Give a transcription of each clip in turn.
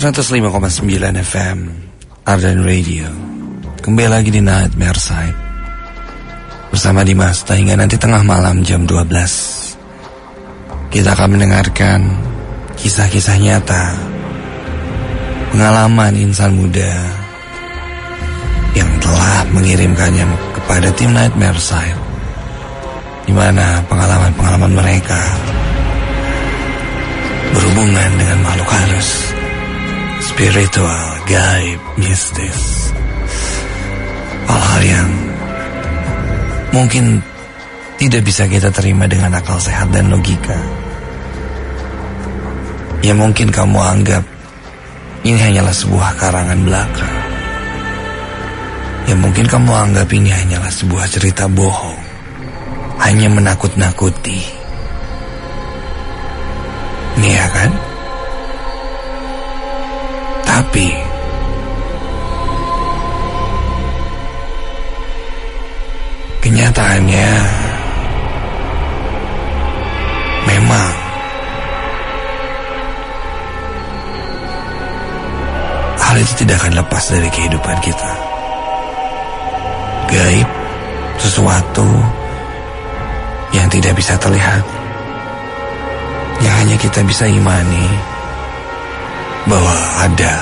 105,9 FM Ardan Radio. Kembali lagi di Nightmare Side bersama Dimas hingga nanti tengah malam jam 12. Kita akan mendengarkan kisah-kisah nyata, pengalaman insan muda yang telah mengirimkannya kepada tim Nightmare Side, di mana pengalaman-pengalaman mereka berhubungan dengan makhluk halus, spiritual, gaib, mistis. Hal-hal yang mungkin tidak bisa kita terima dengan akal sehat dan logika. Ya mungkin kamu anggap ini hanyalah sebuah karangan belaka. Ya mungkin kamu anggap ini hanyalah sebuah cerita bohong, hanya menakut-nakuti. Iya kan? Tapi kenyataannya memang hal itu tidak akan lepas dari kehidupan kita. Gaib, sesuatu yang tidak bisa terlihat, yang hanya kita bisa imani bahwa ada,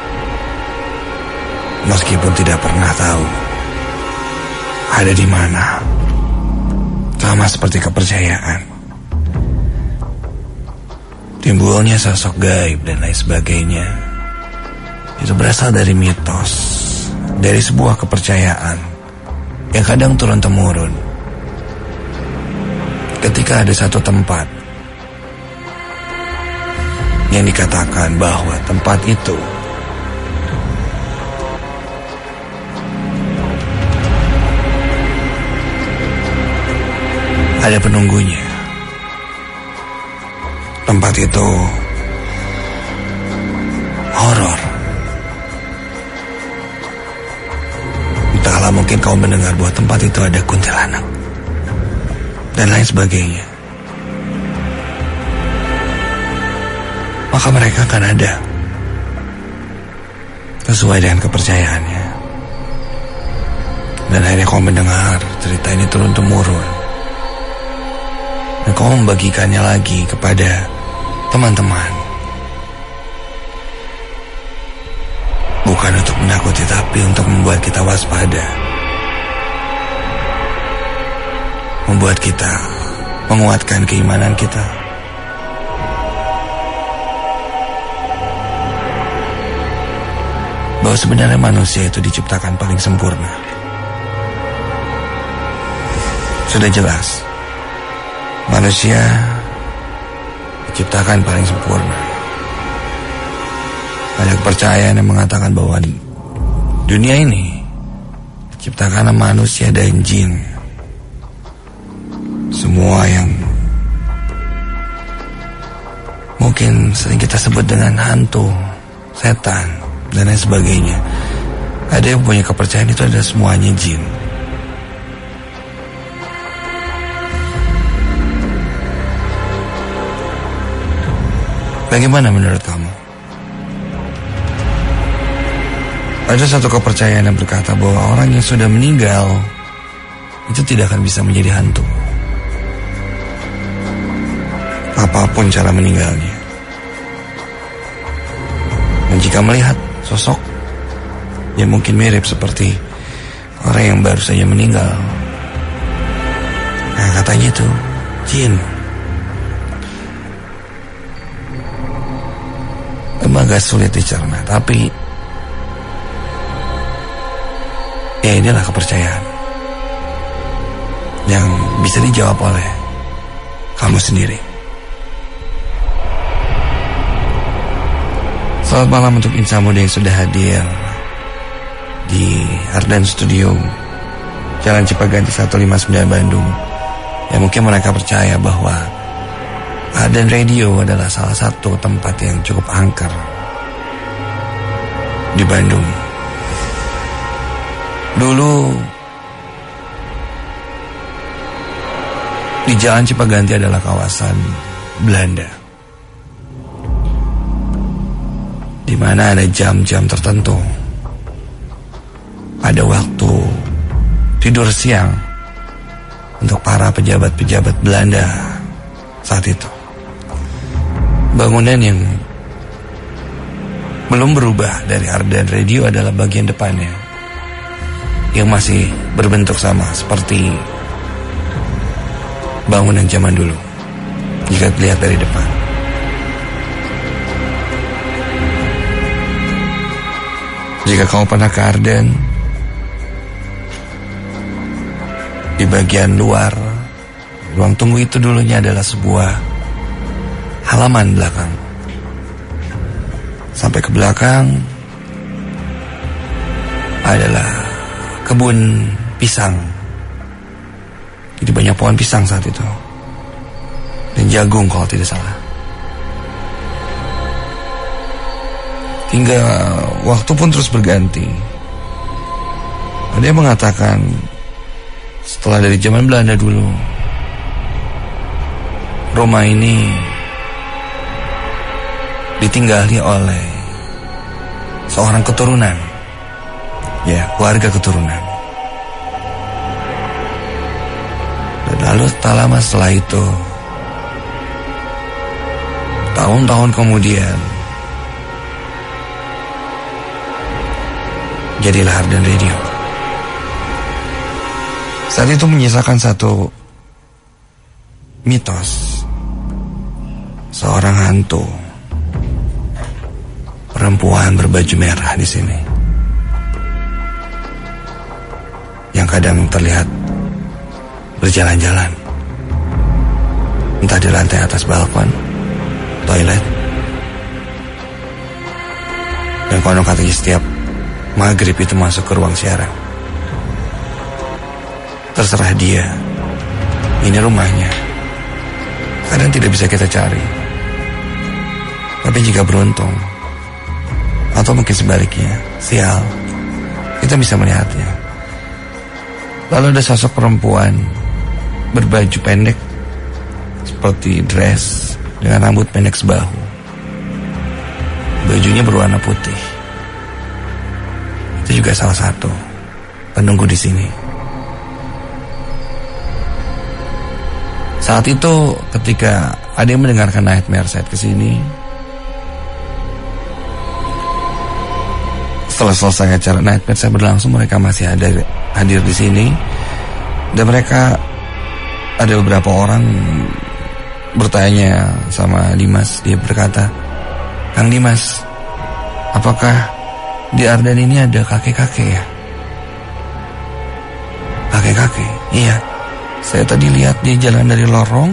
meskipun tidak pernah tahu ada di mana. Sama seperti kepercayaan, timbulnya sosok gaib dan lain sebagainya, itu berasal dari mitos, dari sebuah kepercayaan yang kadang turun-temurun. Ketika ada satu tempat yang dikatakan bahwa tempat itu ada penunggunya. Tempat itu horor. Entahlah, mungkin kau mendengar bahwa tempat itu ada kuntilanak dan lain sebagainya. Maka mereka akan ada sesuai dengan kepercayaannya. Dan akhirnya kau mendengar cerita ini turun-temurun, dan kau membagikannya lagi kepada teman-teman. Bukan untuk menakuti, tapi untuk membuat kita waspada, membuat kita menguatkan keimanan kita. Bahwa sebenarnya manusia itu diciptakan paling sempurna. Sudah jelas, manusia diciptakan paling sempurna. Ada kepercayaan yang mengatakan bahwa dunia ini diciptakan manusia dan jin. Semua yang mungkin sering kita sebut dengan hantu, setan, dan lain sebagainya. Ada yang punya kepercayaan itu adalah semuanya jin. Bagaimana menurut kamu? Ada satu kepercayaan yang berkata bahwa orang yang sudah meninggal itu tidak akan bisa menjadi hantu, apapun cara meninggalnya. Dan jika melihat sosok yang mungkin mirip seperti orang yang baru saja meninggal, nah katanya itu jin. Memang agak sulit dicerna, tapi ya inilah kepercayaan yang bisa dijawab oleh kamu sendiri. Selamat malam untuk insan muda yang sudah hadir di Ardan Studio, Jalan Cipaganti 159 Bandung. Ya mungkin mereka percaya bahwa Ardan Radio adalah salah satu tempat yang cukup angker di Bandung. Dulu di Jalan Cipaganti adalah kawasan Belanda, di di mana ada jam-jam tertentu, ada waktu tidur siang untuk para pejabat-pejabat Belanda saat itu. Bangunan yang belum berubah dari Ardan Radio adalah bagian depannya yang masih berbentuk sama seperti bangunan zaman dulu jika dilihat dari depan. Jika kamu pernah ke Ardan, di bagian luar ruang tunggu itu dulunya adalah sebuah halaman belakang. Sampai ke belakang adalah kebun pisang. Jadi banyak pohon pisang saat itu, dan jagung kalau tidak salah. Hingga waktu pun terus berganti. Ada yang mengatakan setelah dari zaman Belanda dulu, Roma ini ditinggali oleh seorang keturunan, ya, keluarga keturunan. Dan lalu tak lama setelah itu, tahun-tahun kemudian, jadilah Ardan Radio. Saat itu menyisakan satu mitos, seorang hantu perempuan berbaju merah di sini, yang kadang terlihat berjalan-jalan, entah di lantai atas balkon, toilet, dan konon katanya setiap maghrib itu masuk ke ruang siaran. Terserah dia, ini rumahnya. Kadang tidak bisa kita cari, tapi jika beruntung, atau mungkin sebaliknya, sial, kita bisa melihatnya. Lalu ada sosok perempuan berbaju pendek seperti dress dengan rambut pendek sebahu. Bajunya berwarna putih. Itu juga salah satu penunggu di sini. Saat itu ketika ada yang mendengarkan Nightmare Side ke sini, setelah selesai acara Nightmare Side berlangsung, mereka masih hadir di sini, dan mereka ada beberapa orang bertanya sama Dimas. Dia berkata, "Kang Dimas, apakah di Ardan ini ada kakek-kakek ya?" "Kakek-kakek?" "Iya, saya tadi lihat dia jalan dari lorong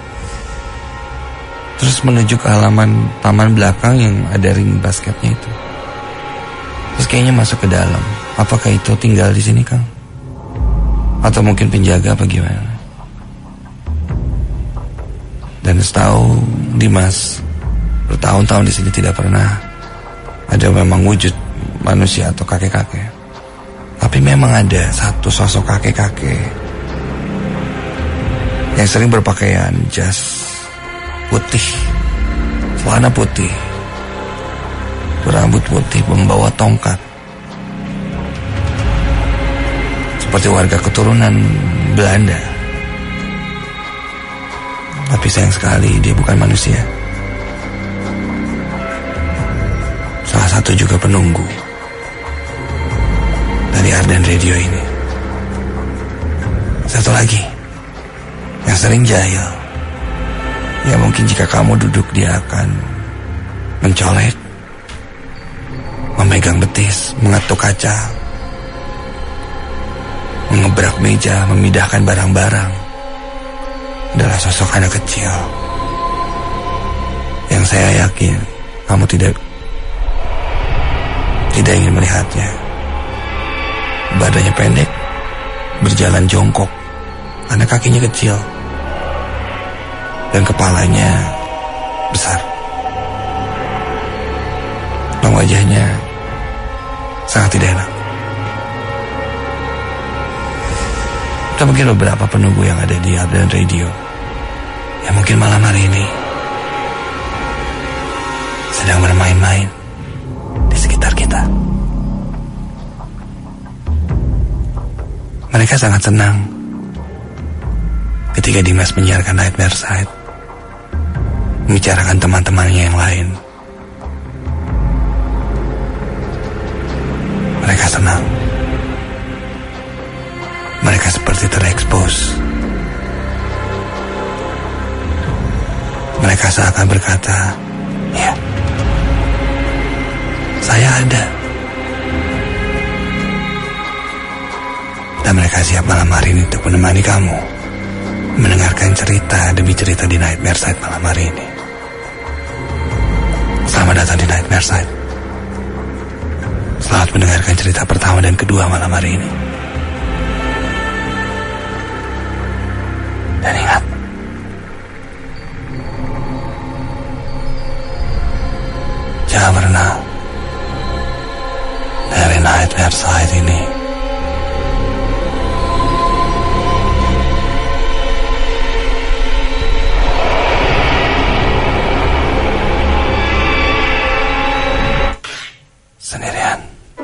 terus menuju ke halaman taman belakang yang ada ring basketnya itu. Terus kayaknya masuk ke dalam. Apakah itu tinggal di sini, Kang? Atau mungkin penjaga apa gimana?" Dan setahu Dimas, bertahun-tahun di sini tidak pernah ada memang wujud manusia atau kakek-kakek. Tapi memang ada satu sosok kakek-kakek yang sering berpakaian jas putih, celana putih, berambut putih, membawa tongkat, seperti warga keturunan Belanda. Tapi sayang sekali dia bukan manusia. Salah satu juga penunggu dari Ardan Radio ini. Satu lagi yang sering jahil, ya mungkin jika kamu duduk dia akan mencolek, memegang betis, mengetuk kaca, mengebrak meja, memindahkan barang-barang. Adalah sosok anak kecil yang saya yakin kamu tidak ingin melihatnya. Badannya pendek, berjalan jongkok, karena kakinya kecil, dan kepalanya besar. Dan wajahnya sangat tidak enak. Atau mungkin beberapa penunggu yang ada di Ardan Radio yang mungkin malam hari ini sedang bermain-main sekitar kita. Mereka sangat senang ketika Dimas menyiarkan Nightmare Side, membicarakan teman-temannya yang lain. Mereka senang. Mereka seperti terekspos. Mereka seakan berkata, ya, saya ada. Dan mereka siap malam hari ini untuk menemani kamu mendengarkan cerita demi cerita di Nightmare Side malam hari ini. Selamat datang di Nightmare Side. Selamat mendengarkan cerita pertama dan kedua malam hari ini. Dan ingat, jangan pernah dari Nightmare Side ini sendirian.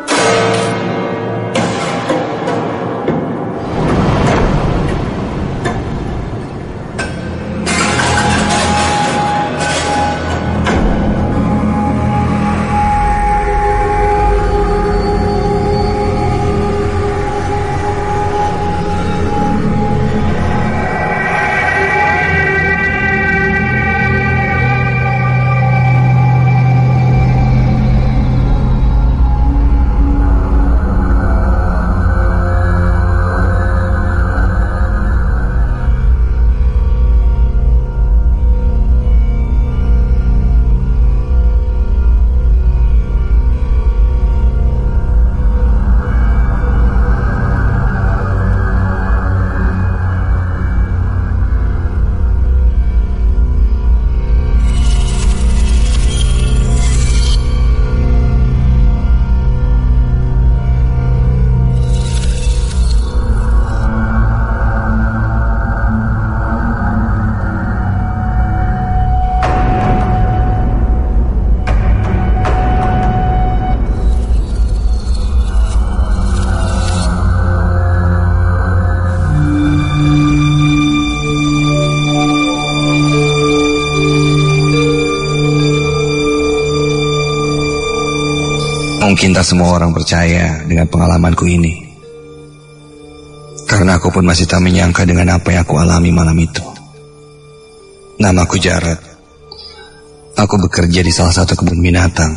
Mungkin tak semua orang percaya dengan pengalamanku ini, karena aku pun masih tak menyangka dengan apa yang aku alami malam itu. Namaku Jarod. Aku bekerja di salah satu kebun binatang.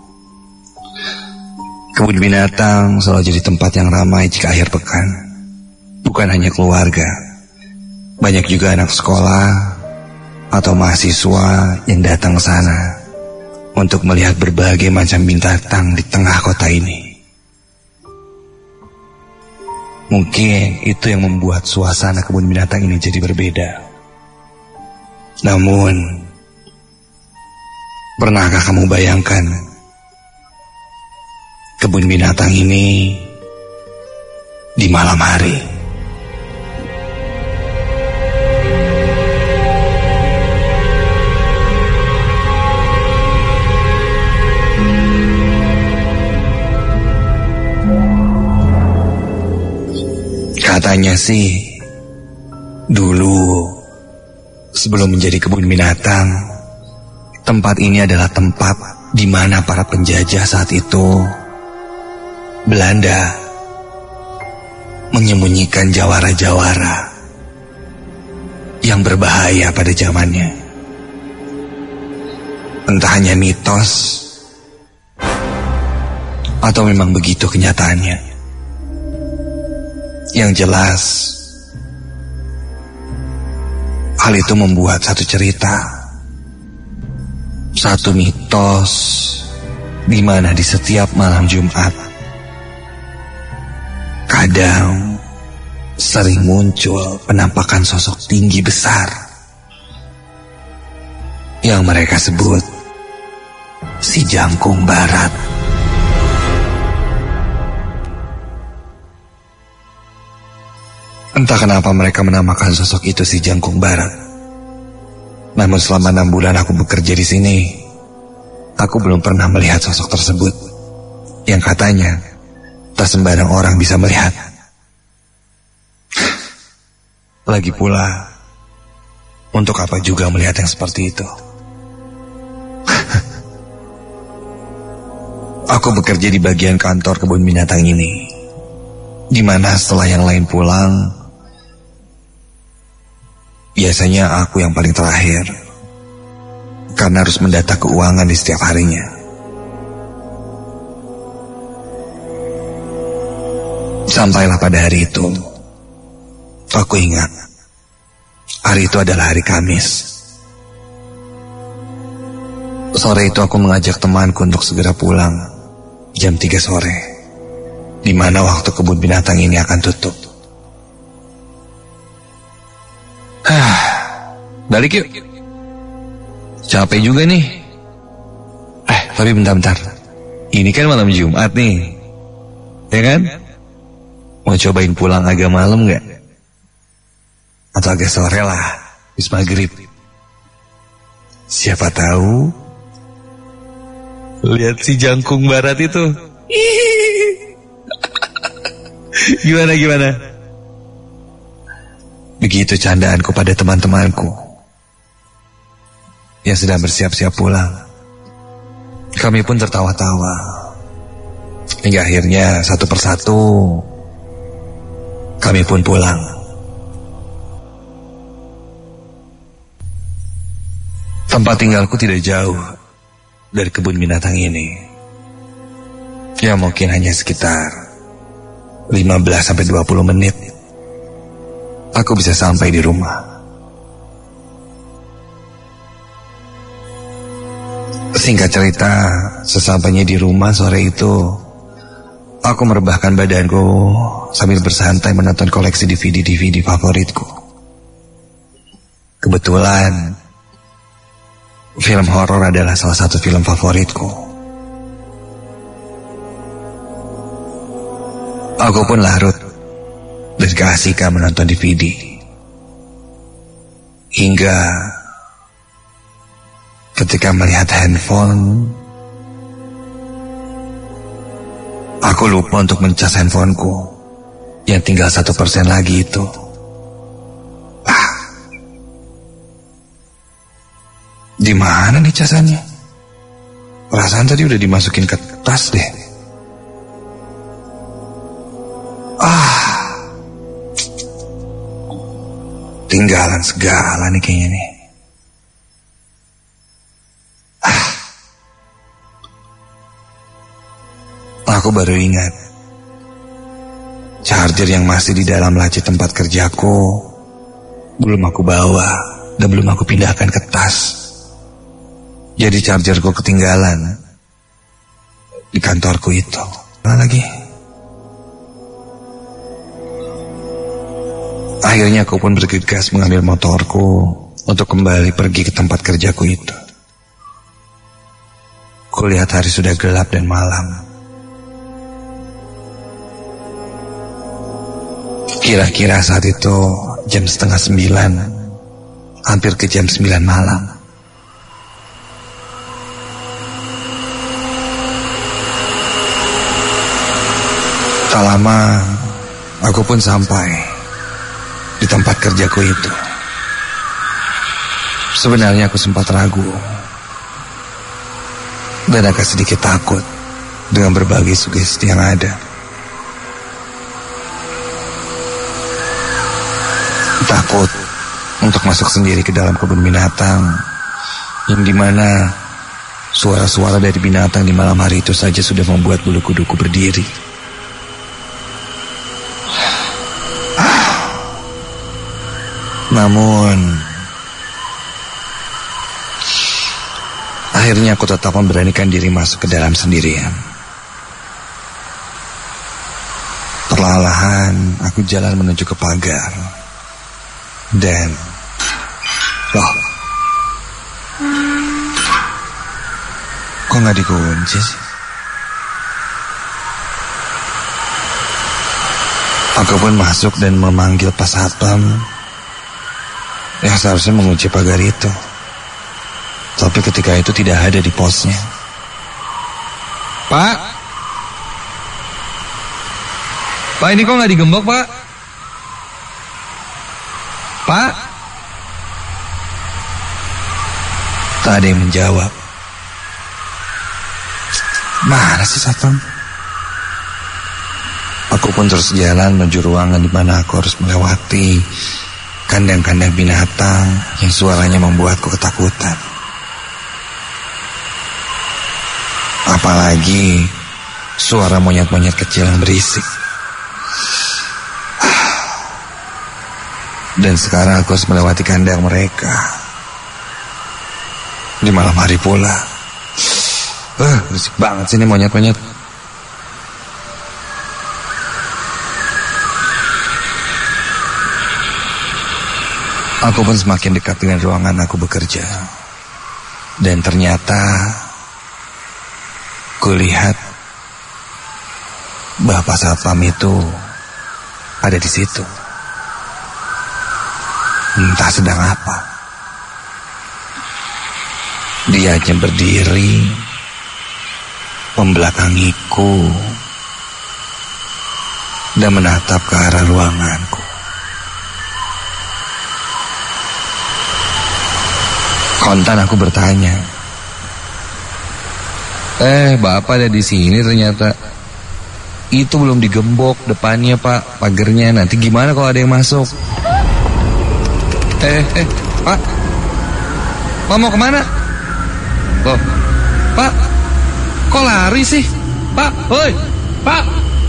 Kebun binatang selalu jadi tempat yang ramai jika akhir pekan. Bukan hanya keluarga, banyak juga anak sekolah atau mahasiswa yang datang ke sana untuk melihat berbagai macam binatang di tengah kota ini. Mungkin itu yang membuat suasana kebun binatang ini jadi berbeda. Namun, pernahkah kamu bayangkan kebun binatang ini di malam hari? Katanya sih, dulu sebelum menjadi kebun binatang, tempat ini adalah tempat di mana para penjajah saat itu, Belanda, menyembunyikan jawara-jawara yang berbahaya pada zamannya. Entah hanya mitos atau memang begitu kenyataannya. Yang jelas, hal itu membuat satu cerita, satu mitos, di mana di setiap malam Jumat, kadang sering muncul penampakan sosok tinggi besar yang mereka sebut si Jangkung Barat. Entah kenapa mereka menamakan sosok itu si Jangkung Barat. Namun selama 6 bulan aku bekerja di sini, aku belum pernah melihat sosok tersebut. yang katanya tak sembarang orang bisa melihat. Lagi pula, untuk apa juga melihat yang seperti itu? Aku bekerja di bagian kantor kebun binatang ini, di mana setelah yang lain pulang, biasanya aku yang paling terakhir, karena harus mendata keuangan di setiap harinya. Sampailah pada hari itu, aku ingat, hari itu adalah hari Kamis. Sore itu aku mengajak temanku untuk segera pulang, jam 3 sore, di mana waktu kebun binatang ini akan tutup. Balik yuk. Capek juga nih. Tapi bentar-bentar. Ini kan malam Jumat nih, ya kan? Mau cobain pulang agak malam gak? Atau agak sore lah, habis maghrib. Siapa tahu. Lihat si jangkung barat itu. Gimana? Begitu candaanku pada teman-temanku yang sedang bersiap-siap pulang. Kami pun tertawa-tawa, hingga akhirnya satu persatu kami pun pulang. Tempat tinggalku tidak jauh dari kebun binatang ini. Ya mungkin hanya sekitar 15-20 menit aku bisa sampai di rumah. Singkat cerita, sesampainya di rumah sore itu, aku merebahkan badanku sambil bersantai menonton koleksi DVD favoritku. Kebetulan, film horor adalah salah satu film favoritku. Aku pun larut dan keasikan menonton DVD. Hingga ketika melihat handphone, aku lupa untuk mencas handphoneku yang tinggal 1% lagi itu. Di mana nih casannya? Perasaan tadi udah dimasukin ke tas deh. Tinggalan segala nih kayaknya nih. Aku baru ingat, charger yang masih di dalam laci tempat kerjaku belum aku bawa dan belum aku pindahkan ke tas. Jadi chargerku ketinggalan di kantorku itu. Mana lagi? Akhirnya aku pun bergegas mengambil motorku untuk kembali pergi ke tempat kerjaku itu. Kulihat hari sudah gelap dan malam. Kira-kira saat itu jam 8:30, hampir ke jam 9 malam. Tak lama, aku pun sampai di tempat kerjaku itu. Sebenarnya aku sempat ragu dan agak sedikit takut dengan berbagai sugesti yang ada. Takut untuk masuk sendiri ke dalam kebun binatang, yang dimana suara-suara dari binatang di malam hari itu saja sudah membuat bulu kuduku berdiri. Namun akhirnya aku tetap memberanikan diri masuk ke dalam sendirian. Perlahan aku jalan menuju ke pagar. Dan loh, kok gak dikunci sih? Aku pun masuk dan memanggil pas satpam yang seharusnya mengunci pagar itu. Tapi ketika itu tidak ada di posnya. Pak, Pak, ini kok nggak digembok, Pak? Pak? Tak ada yang menjawab. Mana sih satpam? Aku pun terus jalan menuju ruangan di mana aku harus melewati kandang-kandang binatang yang suaranya membuatku ketakutan. Apalagi suara monyet-monyet kecil yang berisik. Dan sekarang aku harus melewati kandang mereka di malam hari pula. Berisik banget sih ini monyet-monyet. Aku pun semakin dekat dengan ruangan aku bekerja. Dan ternyata kulihat Bapak Satpam itu ada di situ. Entah sedang apa. Dia hanya berdiri membelakangiku dan menatap ke arah ruanganku. Kontan aku bertanya, Bapak ada di sini ternyata. Itu belum digembok depannya, Pak, pagernya. Nanti gimana kalau ada yang masuk? Pak, Pak mau kemana? Loh, Pak, kok lari sih? Pak, hoi, Pak.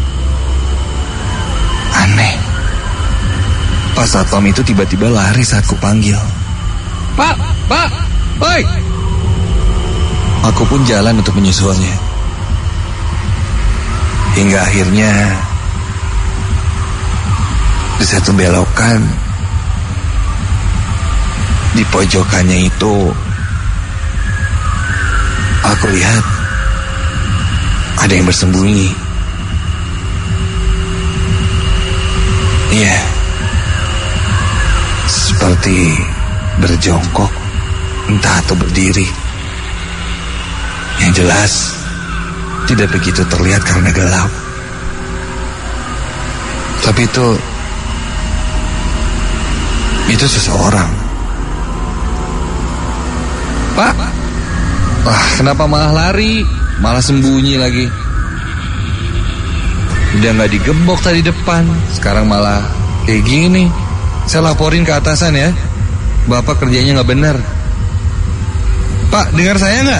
Aneh, Pak Satpam itu tiba-tiba lari saat kupanggil. Pak, hoi. Aku pun jalan untuk menyusulnya. Hingga akhirnya di satu belokan, di pojokannya itu aku lihat ada yang bersembunyi. Iya, seperti berjongkok, entah atau berdiri. Yang jelas tidak begitu terlihat karena gelap. Tapi itu seseorang. Pak, wah, kenapa malah lari? Malah sembunyi lagi. Udah gak digembok tadi depan, sekarang malah kayak gini. Saya laporin ke atasan ya, Bapak kerjanya gak benar. Pak, dengar saya gak?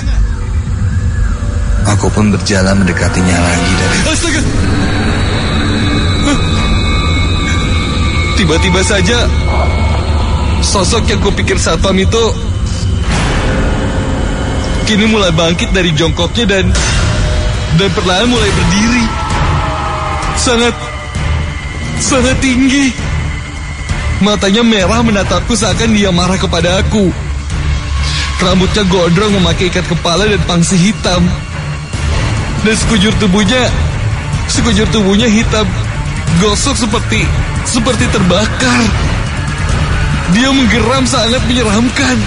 Aku pun berjalan mendekatinya lagi dari... Astaga! Tiba-tiba saja sosok yang kupikir satpam itu kini mulai bangkit dari jongkoknya dan perlahan mulai berdiri. Sangat tinggi. Matanya merah menatapku seakan dia marah kepada aku. Rambutnya gondrong memakai ikat kepala dan pangsi hitam. Dan sekujur tubuhnya hitam gosok seperti terbakar. Dia menggeram sangat menyeramkan.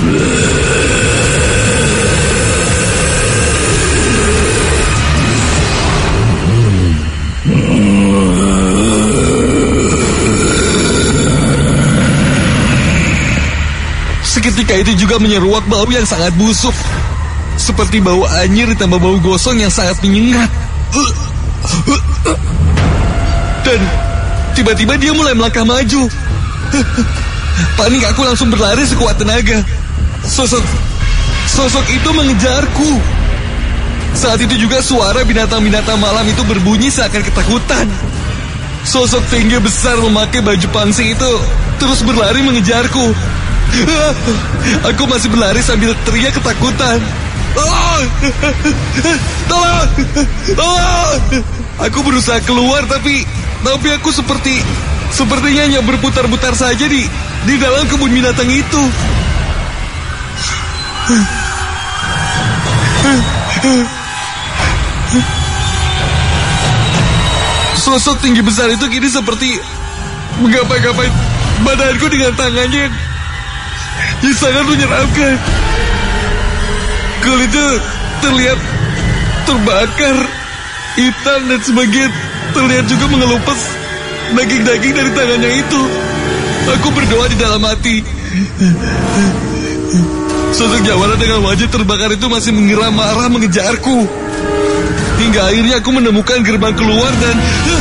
Seketika itu juga menyeruak bau yang sangat busuk, seperti bau anyir ditambah bau gosong yang sangat menyengat. Dan tiba-tiba dia mulai melangkah maju. Panik aku langsung berlari sekuat tenaga. Sosok itu mengejarku. Saat itu juga suara binatang-binatang malam itu berbunyi seakan ketakutan. Sosok tinggi besar memakai baju pangsi itu terus berlari mengejarku. Aku masih berlari sambil teriak ketakutan. Tolong! Aku berusaha keluar tapi aku sepertinya hanya berputar-putar saja di dalam kebun binatang itu. Sosok tinggi besar itu kini seperti menggapai-gapai badanku dengan tangannya yang sangat menyeramkan. Kulitnya terlihat terbakar, hitam dan terlihat juga mengelupas daging-daging dari tangannya itu. Aku berdoa di dalam hati. Sosok jawara dengan wajah terbakar itu masih mengira marah mengejarku. Hingga akhirnya aku menemukan gerbang keluar dan...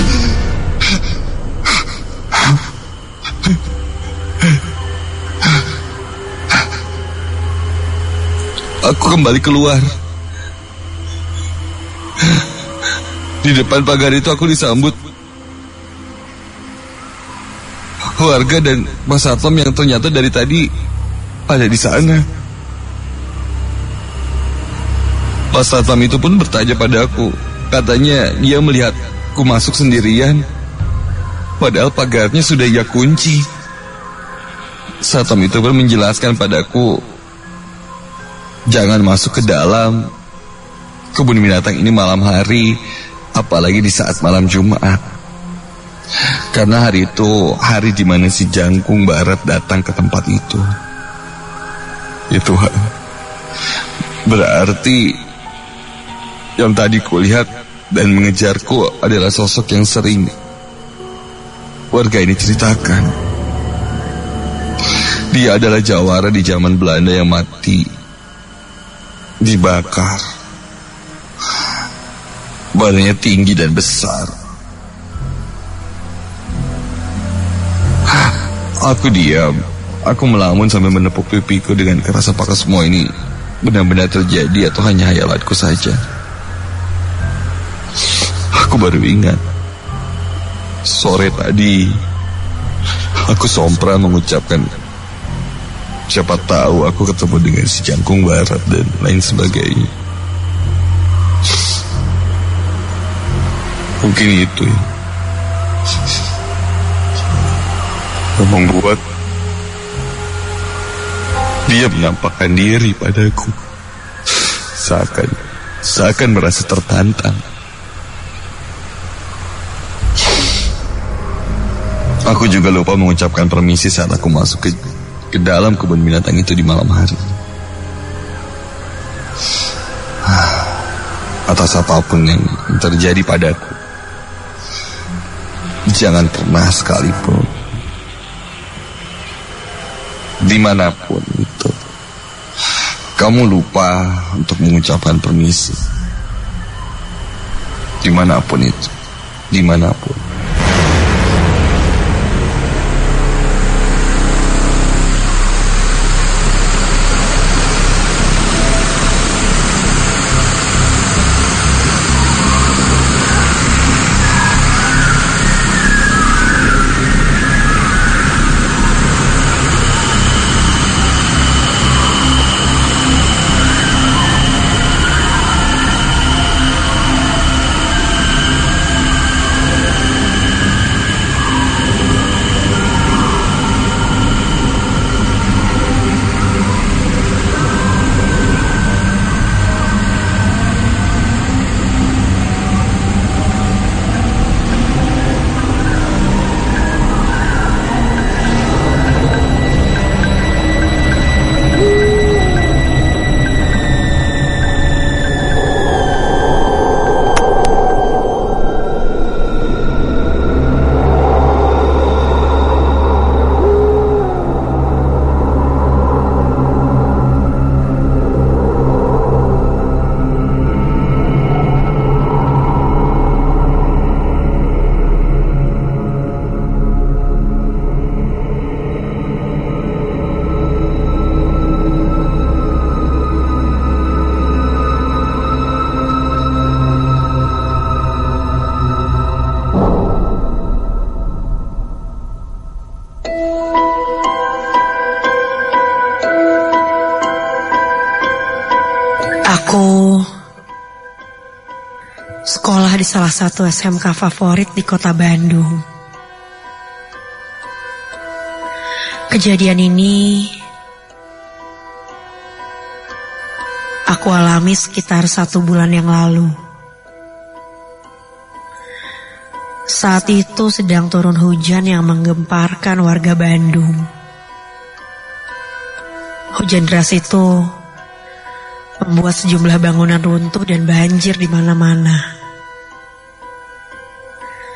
Aku kembali keluar. Di depan pagar itu aku disambut warga dan Mas Satpam yang ternyata dari tadi ada di sana. Mas Satpam itu pun bertanya padaku. Katanya dia melihatku masuk sendirian, padahal pagarnya sudah ia kunci. Satpam itu pun menjelaskan padaku, jangan masuk ke dalam kebun binatang ini malam hari, apalagi di saat malam Jumat. Karena hari itu hari di mana si Jangkung Barat datang ke tempat itu. Ya Tuhan, berarti yang tadi kulihat dan mengejarku adalah sosok yang sering warga ini ceritakan. Dia adalah jawara di zaman Belanda yang mati dibakar. Badannya tinggi dan besar. Aku diam. Aku melamun sambil menepuk pipiku dengan keras. Apakah semua ini benar-benar terjadi atau hanya hayalatku saja? Aku baru ingat, sore tadi aku sompral mengucapkan, siapa tahu aku ketemu dengan si Jangkung Barat dan lain sebagainya. Mungkin itu ya yang membuat dia menampakkan diri padaku, seakan merasa tertantang. Aku juga lupa mengucapkan permisi saat aku masuk ke dalam kebun binatang itu di malam hari. Atas apapun yang terjadi padaku, jangan pernah sekalipun, dimanapun itu, kamu lupa untuk mengucapkan permisi. Dimanapun itu, dimanapun. Aku sekolah di salah satu SMK favorit di kota Bandung. Kejadian ini aku alami sekitar 1 bulan yang lalu. Saat itu sedang turun hujan yang menggemparkan warga Bandung. Hujan deras itu membuat sejumlah bangunan runtuh dan banjir di mana-mana.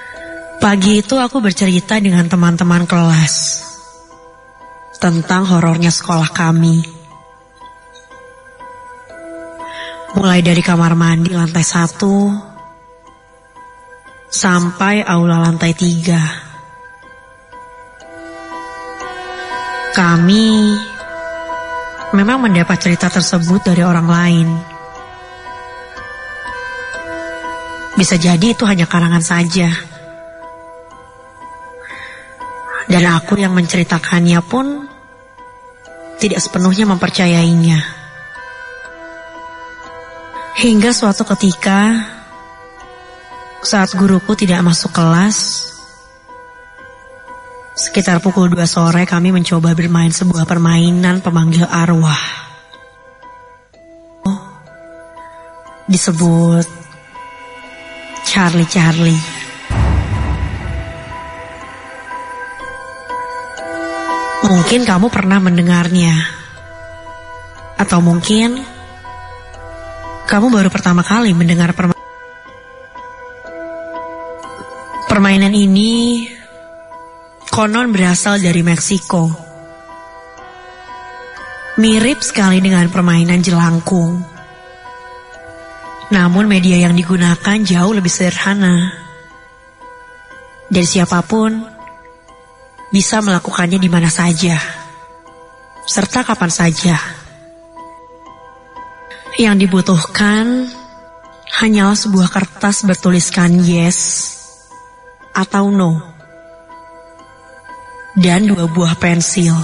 Pagi itu aku bercerita dengan teman-teman kelas tentang horornya sekolah kami. Mulai dari kamar mandi lantai 1 sampai aula lantai 3. Kami memang mendapat cerita tersebut dari orang lain. Bisa jadi itu hanya karangan saja. Dan aku yang menceritakannya pun tidak sepenuhnya mempercayainya. Hingga suatu ketika, saat guruku tidak masuk kelas, sekitar pukul 2 sore kami mencoba bermain sebuah permainan pemanggil arwah. Disebut Charlie. Mungkin kamu pernah mendengarnya. Atau mungkin kamu baru pertama kali mendengar permainan ini. Konon berasal dari Meksiko. Mirip sekali dengan permainan jelangkung. Namun media yang digunakan jauh lebih sederhana. Dan siapapun bisa melakukannya di mana saja, serta kapan saja. Yang dibutuhkan hanyalah sebuah kertas bertuliskan yes atau no, dan 2 buah pensil.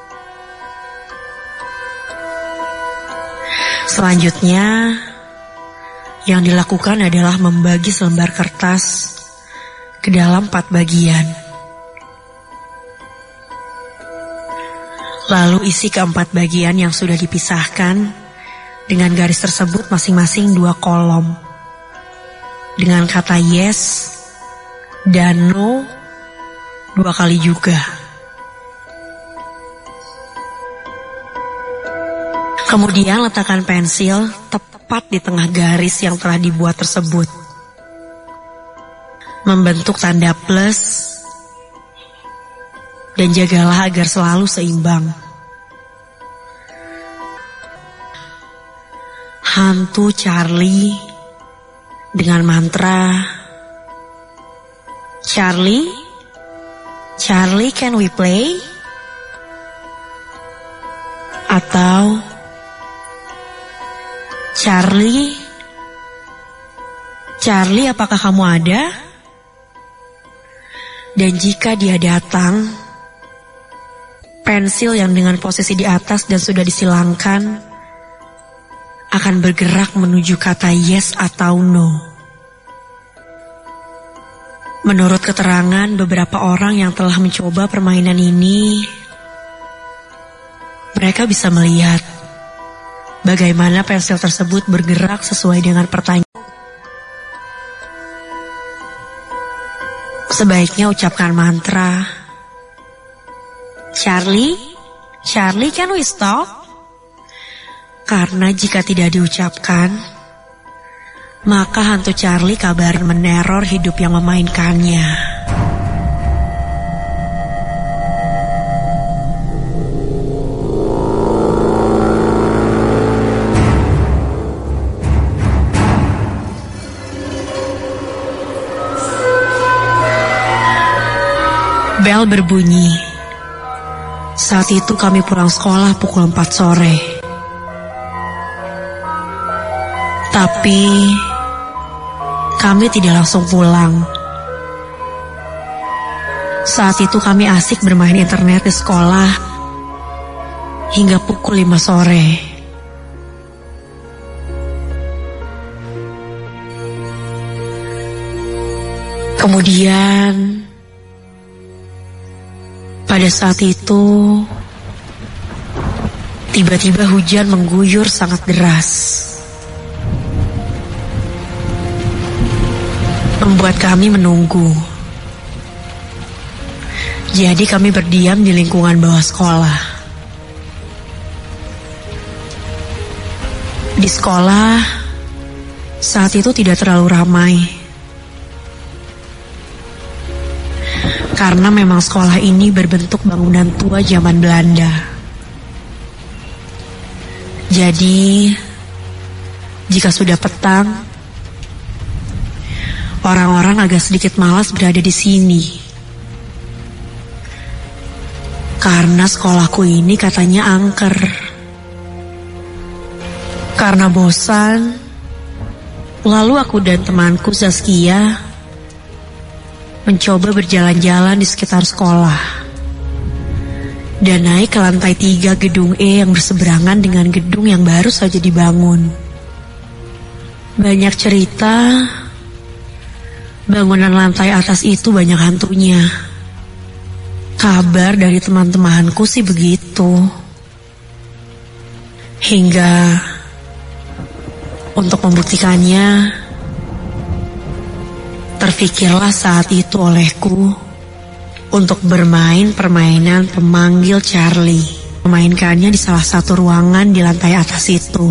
Selanjutnya, yang dilakukan adalah membagi selembar kertas ke dalam 4 bagian. Lalu isi keempat bagian yang sudah dipisahkan dengan garis tersebut masing-masing 2 kolom. Dengan kata yes dan no 2 kali juga. Kemudian letakkan pensil tepat di tengah garis yang telah dibuat tersebut. Membentuk tanda plus. Dan jagalah agar selalu seimbang. Hantu Charlie dengan mantra Charlie, can we play? Atau Charlie, apakah kamu ada? Dan jika dia datang, pensil yang dengan posisi di atas dan sudah disilangkan akan bergerak menuju kata yes atau no. Menurut keterangan beberapa orang yang telah mencoba permainan ini, mereka bisa melihat bagaimana pensil tersebut bergerak sesuai dengan pertanyaan. Sebaiknya ucapkan mantra Charlie, can we stop? Karena jika tidak diucapkan, maka hantu Charlie kabar meneror hidup yang memainkannya. Bel berbunyi. Saat itu kami pulang sekolah pukul 4 sore. Tapi kami tidak langsung pulang. Saat itu kami asik bermain internet di sekolah hingga pukul 5 sore. Kemudian pada saat itu tiba-tiba hujan mengguyur sangat deras, membuat kami menunggu. Jadi kami berdiam di lingkungan bawah sekolah. Di sekolah saat itu tidak terlalu ramai. Karena memang sekolah ini berbentuk bangunan tua zaman Belanda. Jadi, jika sudah petang, orang-orang agak sedikit malas berada di sini. Karena sekolahku ini katanya angker. Karena bosan, lalu aku dan temanku Zaskia mencoba berjalan-jalan di sekitar sekolah dan naik ke lantai 3 gedung E yang berseberangan dengan gedung yang baru saja dibangun. Banyak cerita, bangunan lantai atas itu banyak hantunya. Kabar dari teman-temanku sih begitu. Hingga untuk membuktikannya, terfikirlah saat itu olehku untuk bermain permainan pemanggil Charlie. Memainkannya di salah satu ruangan di lantai atas itu.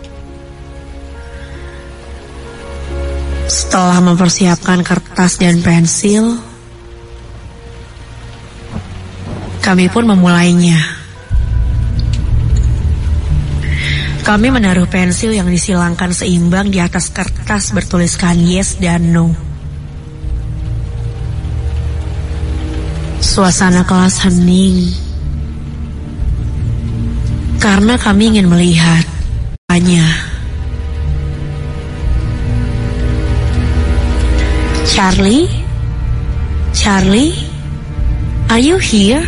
Setelah mempersiapkan kertas dan pensil, kami pun memulainya. Kami menaruh pensil yang disilangkan seimbang di atas kertas bertuliskan yes dan no. Suasana kelas hening karena kami ingin melihat hanya Charlie, Charlie, are you here?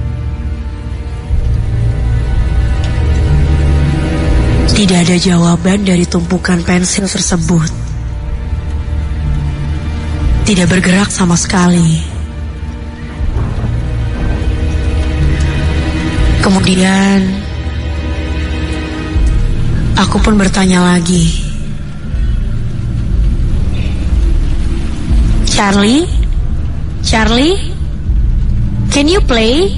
Tidak ada jawaban dari tumpukan pensil tersebut. Tidak bergerak sama sekali. Kemudian aku pun bertanya lagi. Charlie? Charlie? Can you play?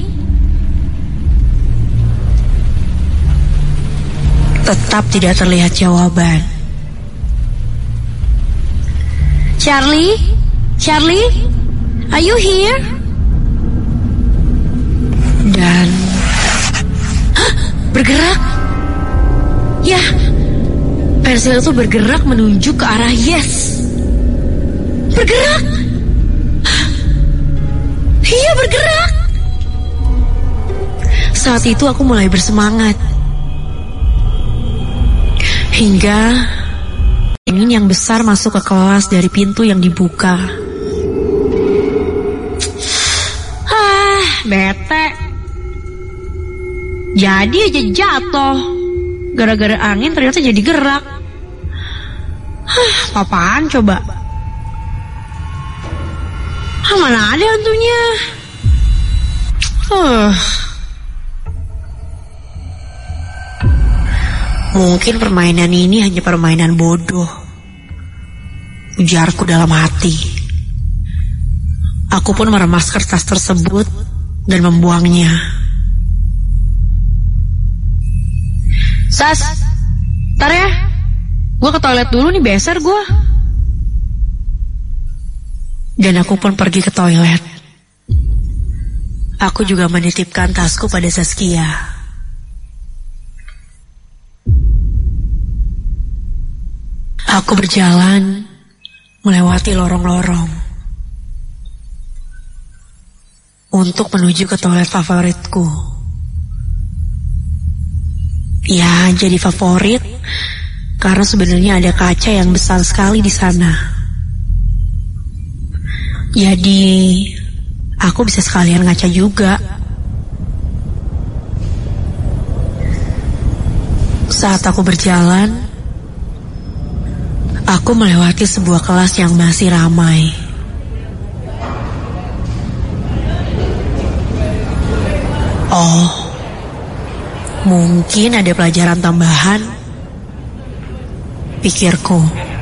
Tetap tidak terlihat jawaban. Charlie? Charlie? Are you here? Dan bergerak. Ya, pensil itu bergerak menuju ke arah yes. Bergerak. Iya, bergerak. Saat itu aku mulai bersemangat. Hingga angin yang besar masuk ke kelas dari pintu yang dibuka. Bete. Jadi aja jatuh. Gara-gara angin ternyata jadi gerak. Apaan coba? Mana ada hantunya? Mungkin permainan ini hanya permainan bodoh, ujarku dalam hati. Aku pun meremas kertas tersebut dan membuangnya. Sas, ntar ya, gue ke toilet dulu nih, beser gue. Dan aku pun pergi ke toilet. Aku juga menitipkan tasku pada Zaskia. Aku berjalan melewati lorong-lorong untuk menuju ke toilet favoritku. Ya, jadi favorit karena sebenarnya ada kaca yang besar sekali di sana. Jadi aku bisa sekalian ngaca juga. Saat aku berjalan, aku melewati sebuah kelas yang masih ramai. Oh, mungkin ada pelajaran tambahan, pikirku.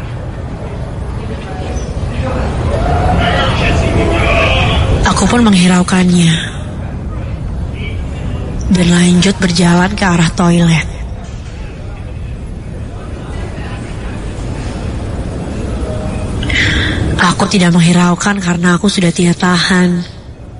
Aku pun menghiraukannya dan lanjut berjalan ke arah toilet. Aku tidak menghiraukan karena aku sudah tidak tahan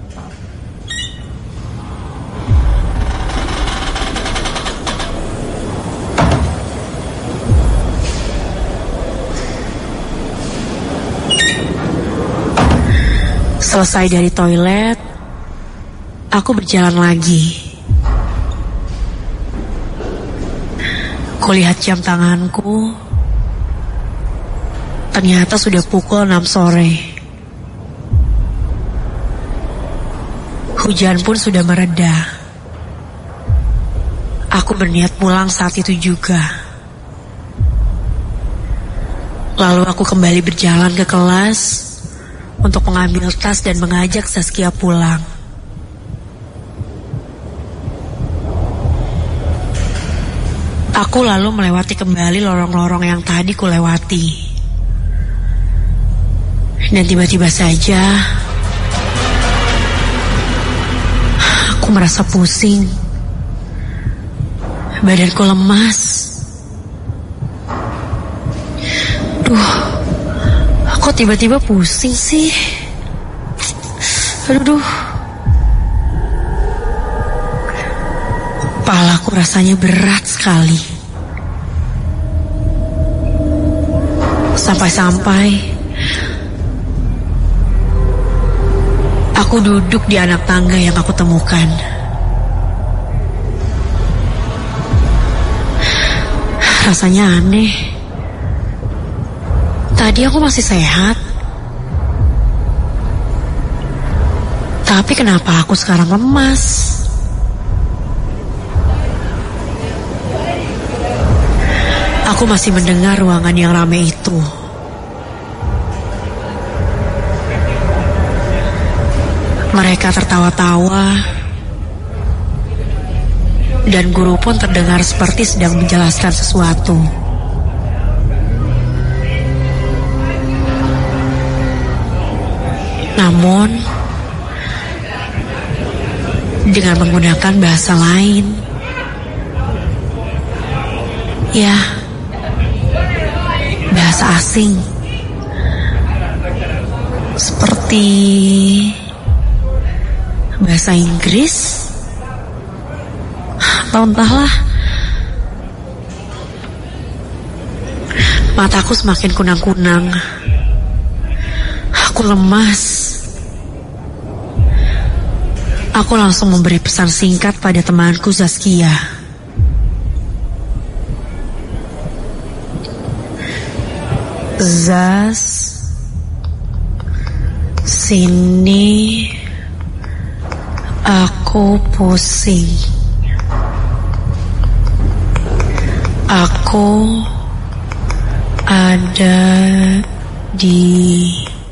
Selesai dari toilet, aku berjalan lagi. Kulihat jam tanganku, ternyata sudah pukul 6 sore. Hujan pun sudah mereda. Aku berniat pulang saat itu juga. Lalu aku kembali berjalan ke kelas untuk mengambil tas dan mengajak Zaskia pulang. Aku lalu melewati kembali lorong-lorong yang tadi kulewati. Dan tiba-tiba saja aku merasa pusing. Badanku lemas. Duh, kok tiba-tiba pusing sih? Aduh. Kepalaku rasanya berat sekali. Sampai-sampai aku duduk di anak tangga yang aku temukan. Rasanya aneh. Tadi aku masih sehat. Tapi kenapa aku sekarang lemas? Aku masih mendengar ruangan yang ramai itu. Mereka tertawa-tawa. Dan guru pun terdengar seperti sedang menjelaskan sesuatu. Namun, dengan menggunakan bahasa lain. Ya, bahasa asing. Seperti bahasa Inggris. Atau entahlah. Mataku semakin kunang-kunang. Aku lemas. Aku langsung memberi pesan singkat pada temanku Zaskia. Zas, sini, aku pusing. Aku ada di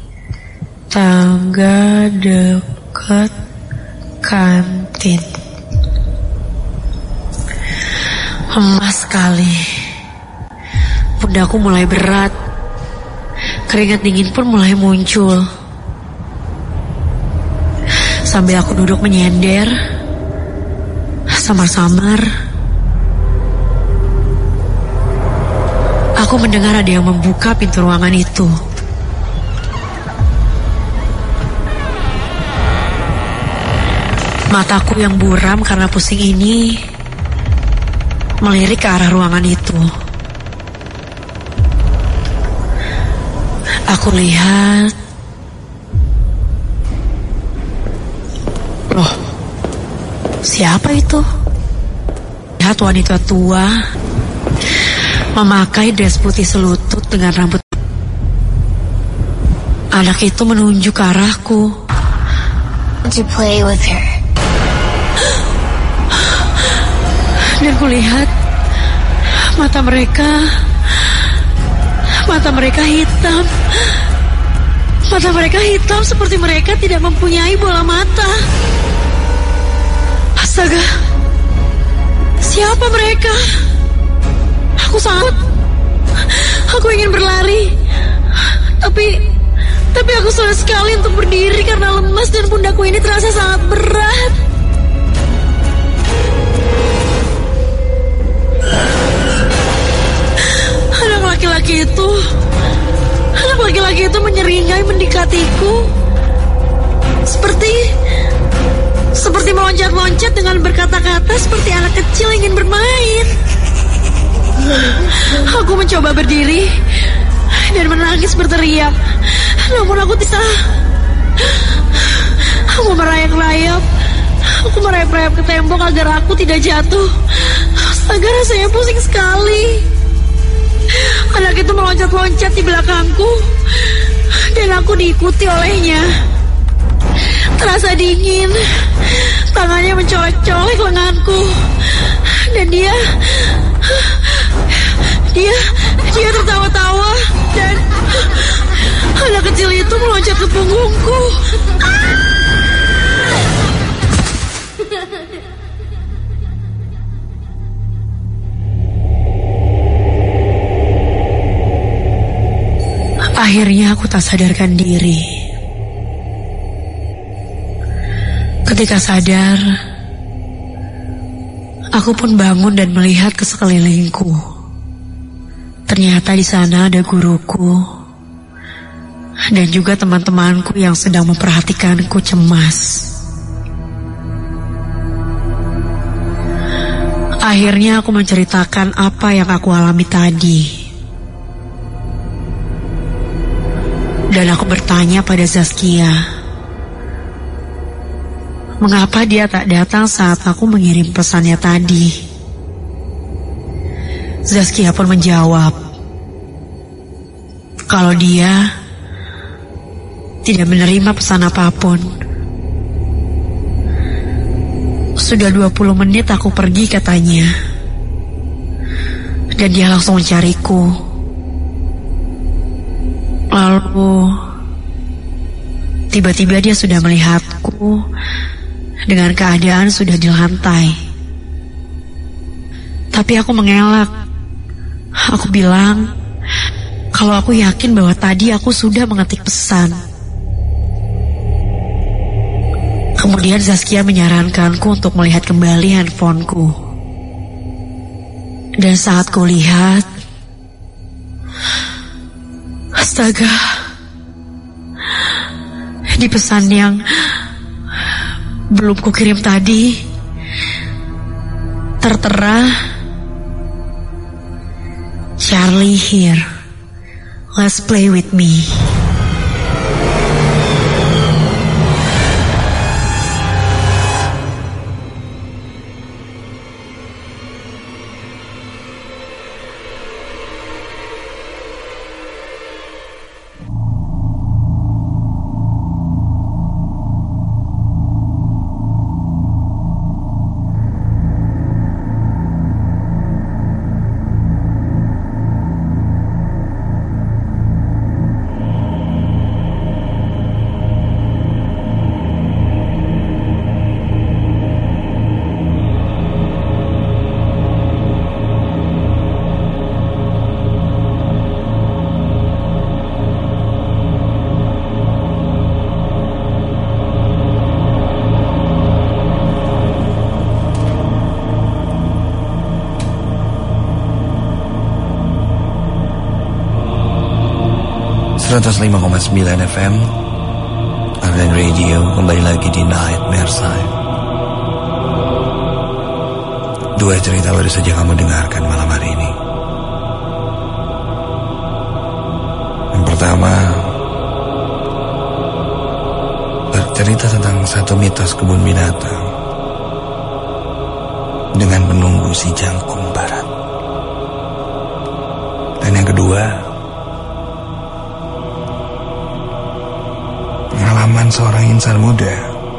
tangga dekat kantin. Lemas sekali. Pundakku mulai berat. Keringat dingin pun mulai muncul. Sambil aku duduk menyender, samar-samar, aku mendengar ada yang membuka pintu ruangan itu. Mataku yang buram karena pusing ini melirik ke arah ruangan itu. Aku lihat, loh, siapa itu? Lihat wanita tua memakai dress putih selutut dengan rambut. Anak itu menunjuk ke arahku. To play with her. Dan kulihat mata mereka hitam. Mata mereka hitam seperti mereka tidak mempunyai bola mata. Astaga, siapa mereka? Aku ingin berlari, tapi aku sulit sekali untuk berdiri karena lemas dan pundakku ini terasa sangat berat. Anak laki-laki itu menyeringai mendekatiku, seperti meloncat-loncat dengan berkata-kata seperti anak kecil ingin bermain. Aku mencoba berdiri dan menangis berteriak, namun aku tidak. Aku merayap-rayap. Aku merayap-rayap ke tembok agar aku tidak jatuh. Astaga, rasanya pusing sekali. Anak itu meloncat-loncat di belakangku dan aku diikuti olehnya. Terasa dingin, tangannya mencolek-colek lenganku. Dan dia tertawa-tawa. Dan anak kecil itu meloncat ke punggungku. Akhirnya aku tak sadarkan diri. Ketika sadar, aku pun bangun dan melihat ke sekelilingku. Ternyata di sana ada guruku dan juga teman-temanku yang sedang memperhatikanku cemas. Akhirnya aku menceritakan apa yang aku alami tadi. Dan aku bertanya pada Zaskia, mengapa dia tak datang saat aku mengirim pesannya tadi? Zaskia pun menjawab, kalau dia tidak menerima pesan apapun. Sudah 20 menit aku pergi katanya. Dan dia langsung mencariku. Lalu tiba-tiba dia sudah melihatku dengan keadaan sudah di lantai. Tapi aku mengelak. Aku bilang kalau aku yakin bahwa tadi aku sudah mengetik pesan. Kemudian Zaskia menyarankanku untuk melihat kembali handphoneku. Dan saat ku lihat, astaga, di pesan yang belum kukirim tadi tertera, Charlie here, let's play with me. .5,9 FM Ardan Radio kembali lagi di Nightmare Time. Dua cerita baru saja kamu dengarkan malam hari ini. Yang pertama bercerita tentang satu mitos kebun binatang dengan penunggu si jangkung barat. Dan yang kedua, pengalaman seorang insan muda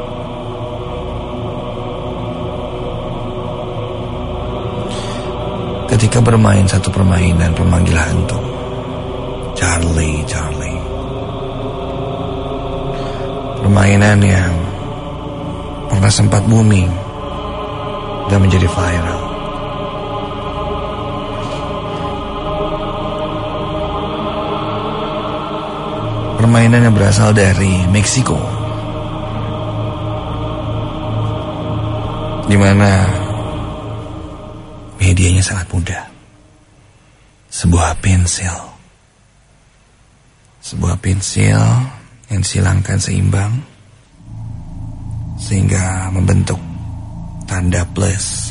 ketika bermain satu permainan pemanggil hantu, Charlie. Permainan yang pernah sempat booming dan menjadi viral. Permainan yang berasal dari Meksiko, di mana medianya sangat mudah. Sebuah pensil yang disilangkan seimbang sehingga membentuk tanda plus.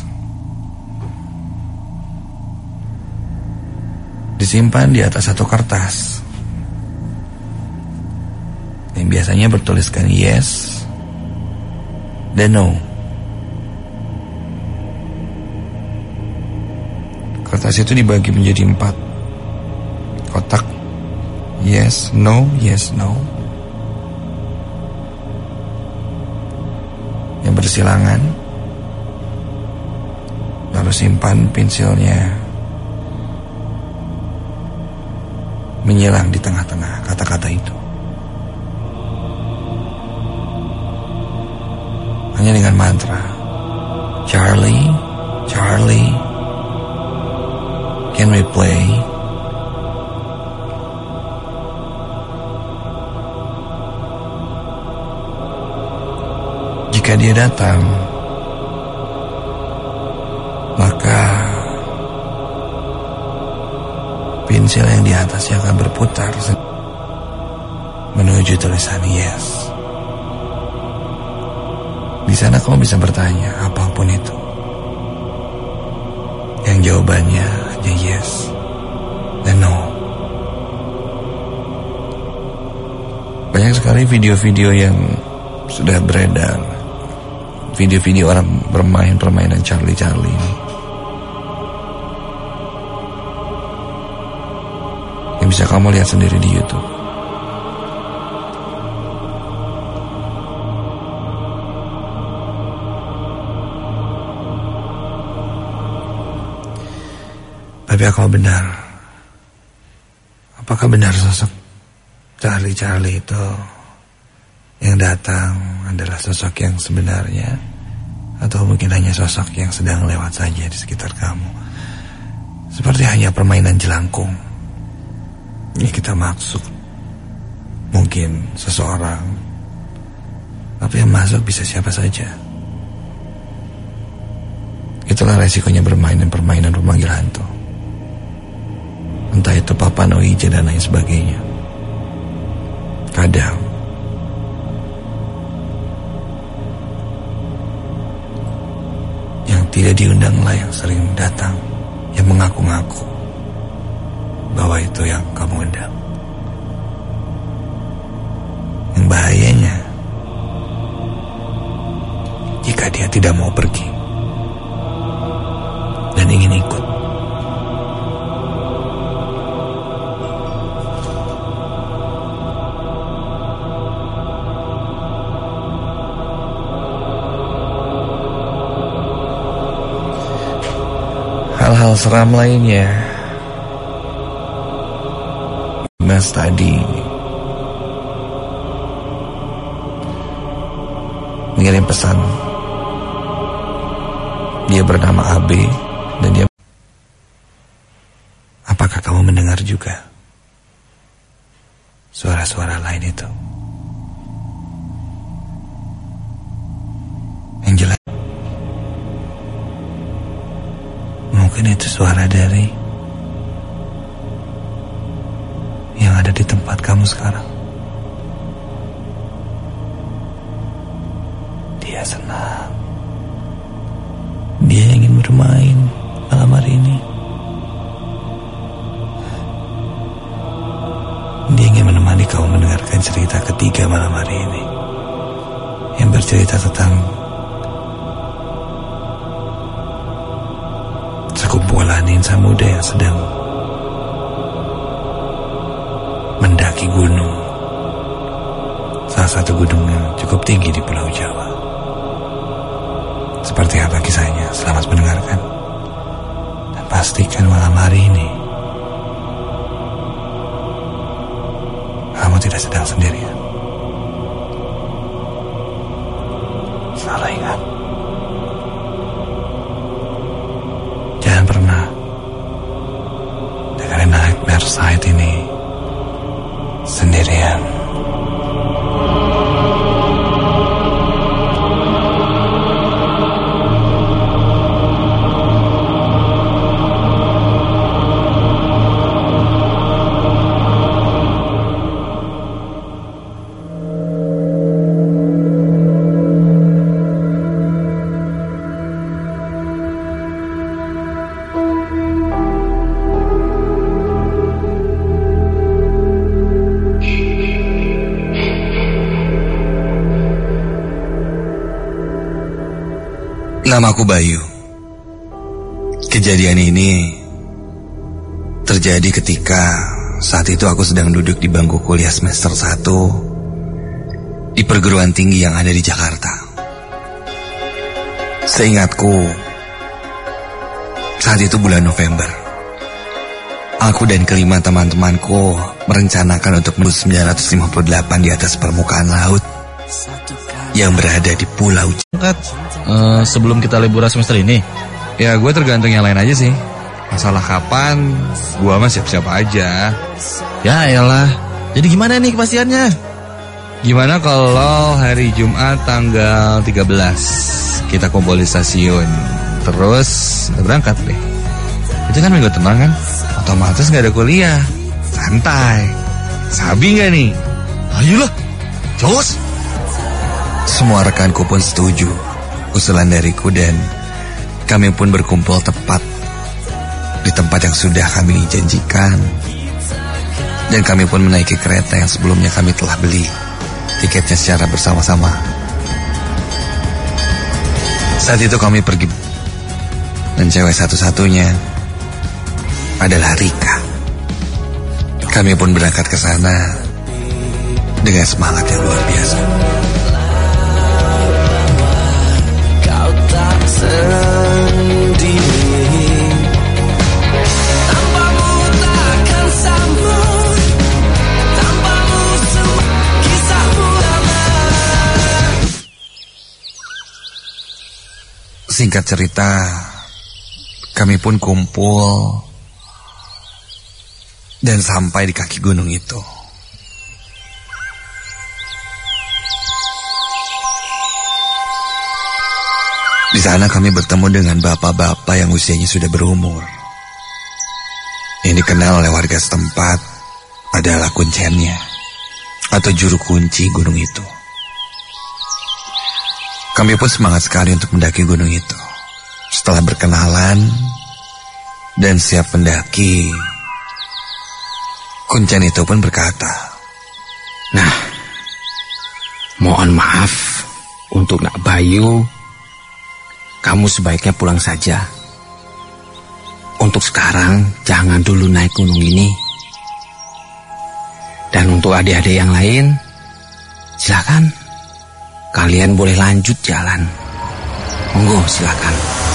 Disimpan di atas satu kertas. Dan yang biasanya bertuliskan yes dan no. Kertas itu dibagi menjadi 4 kotak. Yes, no, yes, no. Yang bersilangan. Lalu simpan pensilnya menyilang di tengah-tengah kata-kata itu. Hanya dengan mantra Charlie, Charlie, can we play? Jika dia datang, maka pensil yang di atasnya akan berputar menuju tulisan yes. Di sana kamu bisa bertanya apapun itu, yang jawabannya hanya yes dan no. Banyak sekali video-video yang sudah beredar, video-video orang bermain permainan Charlie ini, yang bisa kamu lihat sendiri di YouTube. Tapi apakah benar sosok Charlie itu yang datang adalah sosok yang sebenarnya, atau mungkin hanya sosok yang sedang lewat saja di sekitar kamu, seperti hanya permainan jelangkung yang kita maksud mungkin seseorang, tapi yang masuk bisa siapa saja. Itulah resikonya bermain dan permainan pemanggil hantu, entah itu Papa Noije dan lain sebagainya. Kadang yang tidak diundanglah yang sering datang, yang mengaku-ngaku bahwa itu yang kamu undang. Yang bahayanya, jika dia tidak mau pergi dan ingin ikut. Hal-hal seram lainnya, Mas tadi mengirim pesan. Dia bernama AB dan dia, apakah kamu mendengar juga suara-suara lain itu? Yang jelas mungkin itu suara dari yang ada di tempat kamu sekarang. Dia senang, dia ingin bermain malam hari ini. Dia ingin menemani kamu mendengarkan cerita ketiga malam hari ini, yang bercerita tentang sekumpulan insan muda yang sedang mendaki gunung, salah satu gunung yang cukup tinggi di Pulau Jawa. Seperti apa kisahnya? Selamat mendengarkan, dan pastikan malam hari ini kamu tidak sedang sendirian. Selalu ingat, jangan pernah dengerin Nightmare Site ini sendirian. Namaku Bayu. Kejadian ini terjadi ketika saat itu aku sedang duduk di bangku kuliah semester 1 di perguruan tinggi yang ada di Jakarta. Seingatku, saat itu bulan November. Aku dan kelima teman-temanku merencanakan untuk menuju 958 di atas permukaan laut yang berada di Pulau sebelum kita liburan semester ini. Ya gue tergantung yang lain aja sih. Masalah kapan, gue mah siap-siap aja. Ya elah. Jadi gimana nih kepastiannya? Gimana kalau hari Jumat tanggal 13 kita kumpul di stasiun, terus berangkat deh. Itu kan minggu tenang kan? Otomatis gak ada kuliah. Santai. Sabi gak nih? Ayolah, jos. Semua rekanku pun setuju usulan dariku dan kami pun berkumpul tepat di tempat yang sudah kami janjikan. Dan kami pun menaiki kereta yang sebelumnya kami telah beli tiketnya secara bersama-sama. Saat itu kami pergi dan cewek satu-satunya adalah Rika. Kami pun berangkat ke sana dengan semangat yang luar biasa. Kau tak sendiri, tanpamu takkan sambut, tanpamu semua kisahmu lama. Singkat cerita, kami pun kumpul dan sampai di kaki gunung itu. Di sana kami bertemu dengan bapak-bapak yang usianya sudah berumur. Yang dikenal oleh warga setempat adalah kuncennya atau juru kunci gunung itu. Kami pun semangat sekali untuk mendaki gunung itu. Setelah berkenalan dan siap mendaki, kuncen itu pun berkata, "Nah, mohon maaf untuk Nak Bayu. Kamu sebaiknya pulang saja. Untuk sekarang jangan dulu naik gunung ini. Dan untuk adik-adik yang lain, silakan. Kalian boleh lanjut jalan. Monggo, silakan."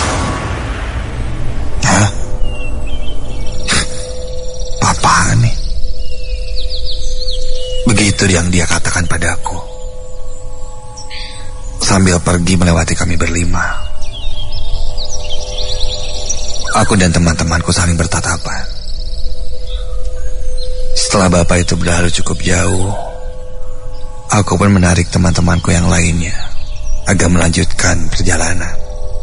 Hah? Apaan nih? Begitu yang dia katakan padaku sambil pergi melewati kami berlima. Aku dan teman-temanku saling bertatapan. Setelah bapak itu berlalu cukup jauh, aku pun menarik teman-temanku yang lainnya agar melanjutkan perjalanan.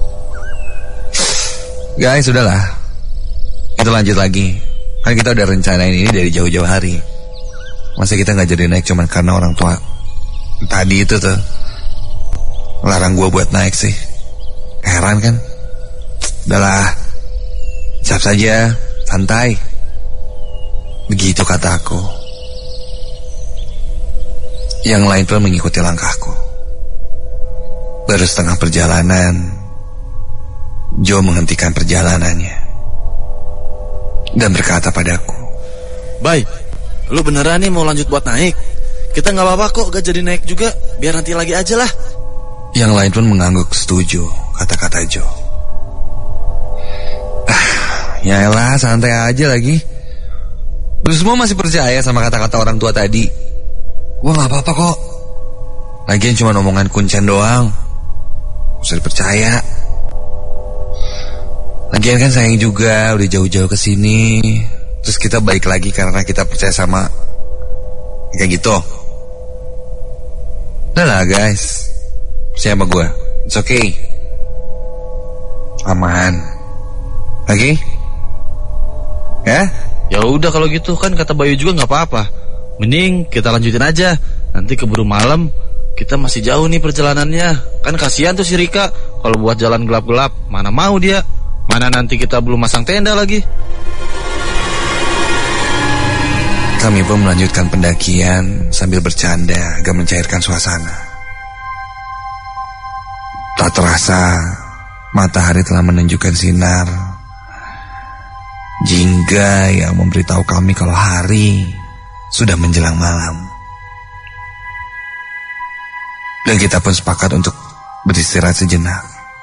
Guys, sudahlah, kita lanjut lagi. Kan kita udah rencanain ini dari jauh-jauh hari. Masa kita gak jadi naik cuma karena orang tua tadi itu tuh larang gua buat naik sih. Heran kan? Udahlah, siap saja, santai. Begitu kataku. Yang lain pun mengikuti langkahku. Baru setengah perjalanan, Joe menghentikan perjalanannya dan berkata padaku, "Bay, lu beneran nih mau lanjut buat naik? Kita gak apa-apa kok gak jadi naik juga. Biar nanti lagi aja lah." Yang lain pun mengangguk setuju kata-kata Joe. Yaelah, santai aja lagi. Lu semua masih percaya sama kata-kata orang tua tadi? Gua gak apa-apa kok. Lagian cuma omongan kuncen doang. Usah dipercaya. Lagian kan sayang juga udah jauh-jauh kesini. Terus kita balik lagi karena kita percaya sama kayak gitu. Udah lah guys, percaya sama gue. It's okay. Aman. Lagi? Ya? Ya udah kalau gitu, kan kata Bayu juga nggak apa-apa. Mending kita lanjutin aja. Nanti keburu malam, kita masih jauh nih perjalanannya. Kan kasihan tuh si Rika kalau buat jalan gelap-gelap. Mana mau dia? Mana nanti kita belum masang tenda lagi. Kami pun melanjutkan pendakian sambil bercanda agar mencairkan suasana. Tak terasa Matahari telah menunjukkan sinar jingga yang memberitahu kami kalau hari sudah menjelang malam. Dan kita pun sepakat untuk beristirahat sejenak.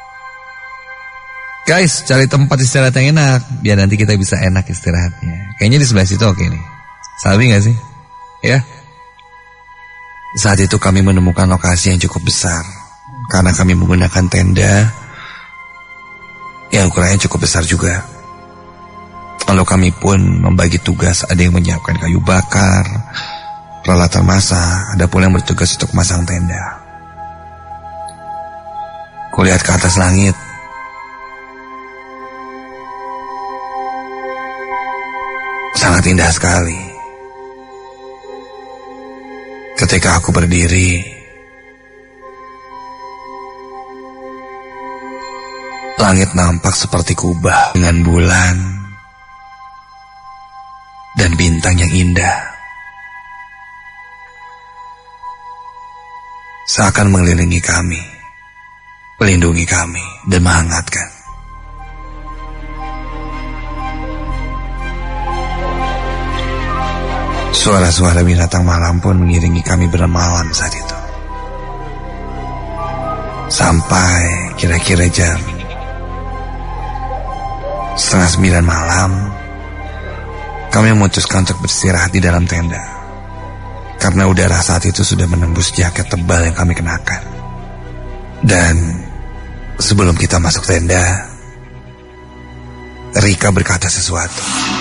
Guys, cari tempat istirahat yang enak, biar nanti kita bisa enak istirahatnya. Kayaknya di sebelah situ oke nih. Sabi gak sih? Ya. Saat itu kami menemukan lokasi yang cukup besar, karena kami menggunakan tenda yang ukurannya cukup besar juga. Lalu kami pun membagi tugas, ada yang menyiapkan kayu bakar, peralatan masak, ada pula yang bertugas untuk masang tenda. Kulihat ke atas langit. Sangat indah sekali. Ketika aku berdiri, langit nampak seperti kubah dengan bulan dan bintang yang indah. Seakan mengelilingi kami, melindungi kami, dan menghangatkan. Suara-suara binatang malam pun mengiringi kami bermalam saat itu. Sampai kira-kira jam 8:30 malam, kami memutuskan untuk beristirahat di dalam tenda. Karena udara saat itu sudah menembus jaket tebal yang kami kenakan. Dan sebelum kita masuk tenda, Rika berkata sesuatu.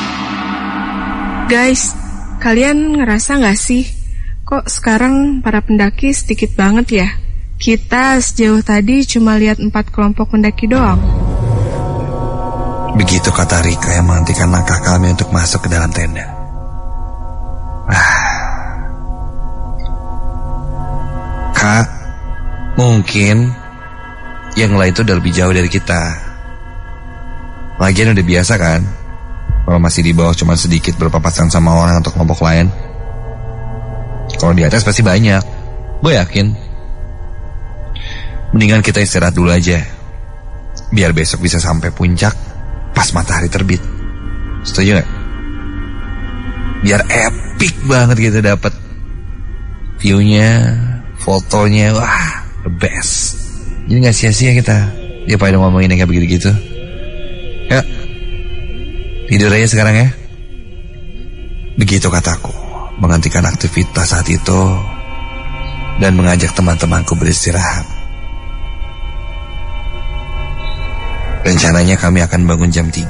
Guys, kalian ngerasa gak sih, kok sekarang para pendaki sedikit banget ya? Kita sejauh tadi cuma lihat 4 kelompok pendaki doang. Begitu kata Rika yang menghentikan langkah kami untuk masuk ke dalam tenda. Kak, mungkin yang lain itu udah lebih jauh dari kita. Lagian udah biasa kan, kalau masih di bawah cuma sedikit berpapasan sama orang atau kelompok lain. Kalau di atas pasti banyak, gue yakin. Mendingan kita istirahat dulu aja, biar besok bisa sampai puncak pas matahari terbit. Setuju gak? Biar epic banget kita dapat view-nya, fotonya, wah, the best. Jadi gak sia-sia kita pada ngomongin yang kayak begitu-gitu. Ya, tidur aja sekarang ya. Begitu kataku, menghentikan aktivitas saat itu dan mengajak teman-temanku beristirahat. Rencananya kami akan bangun jam 3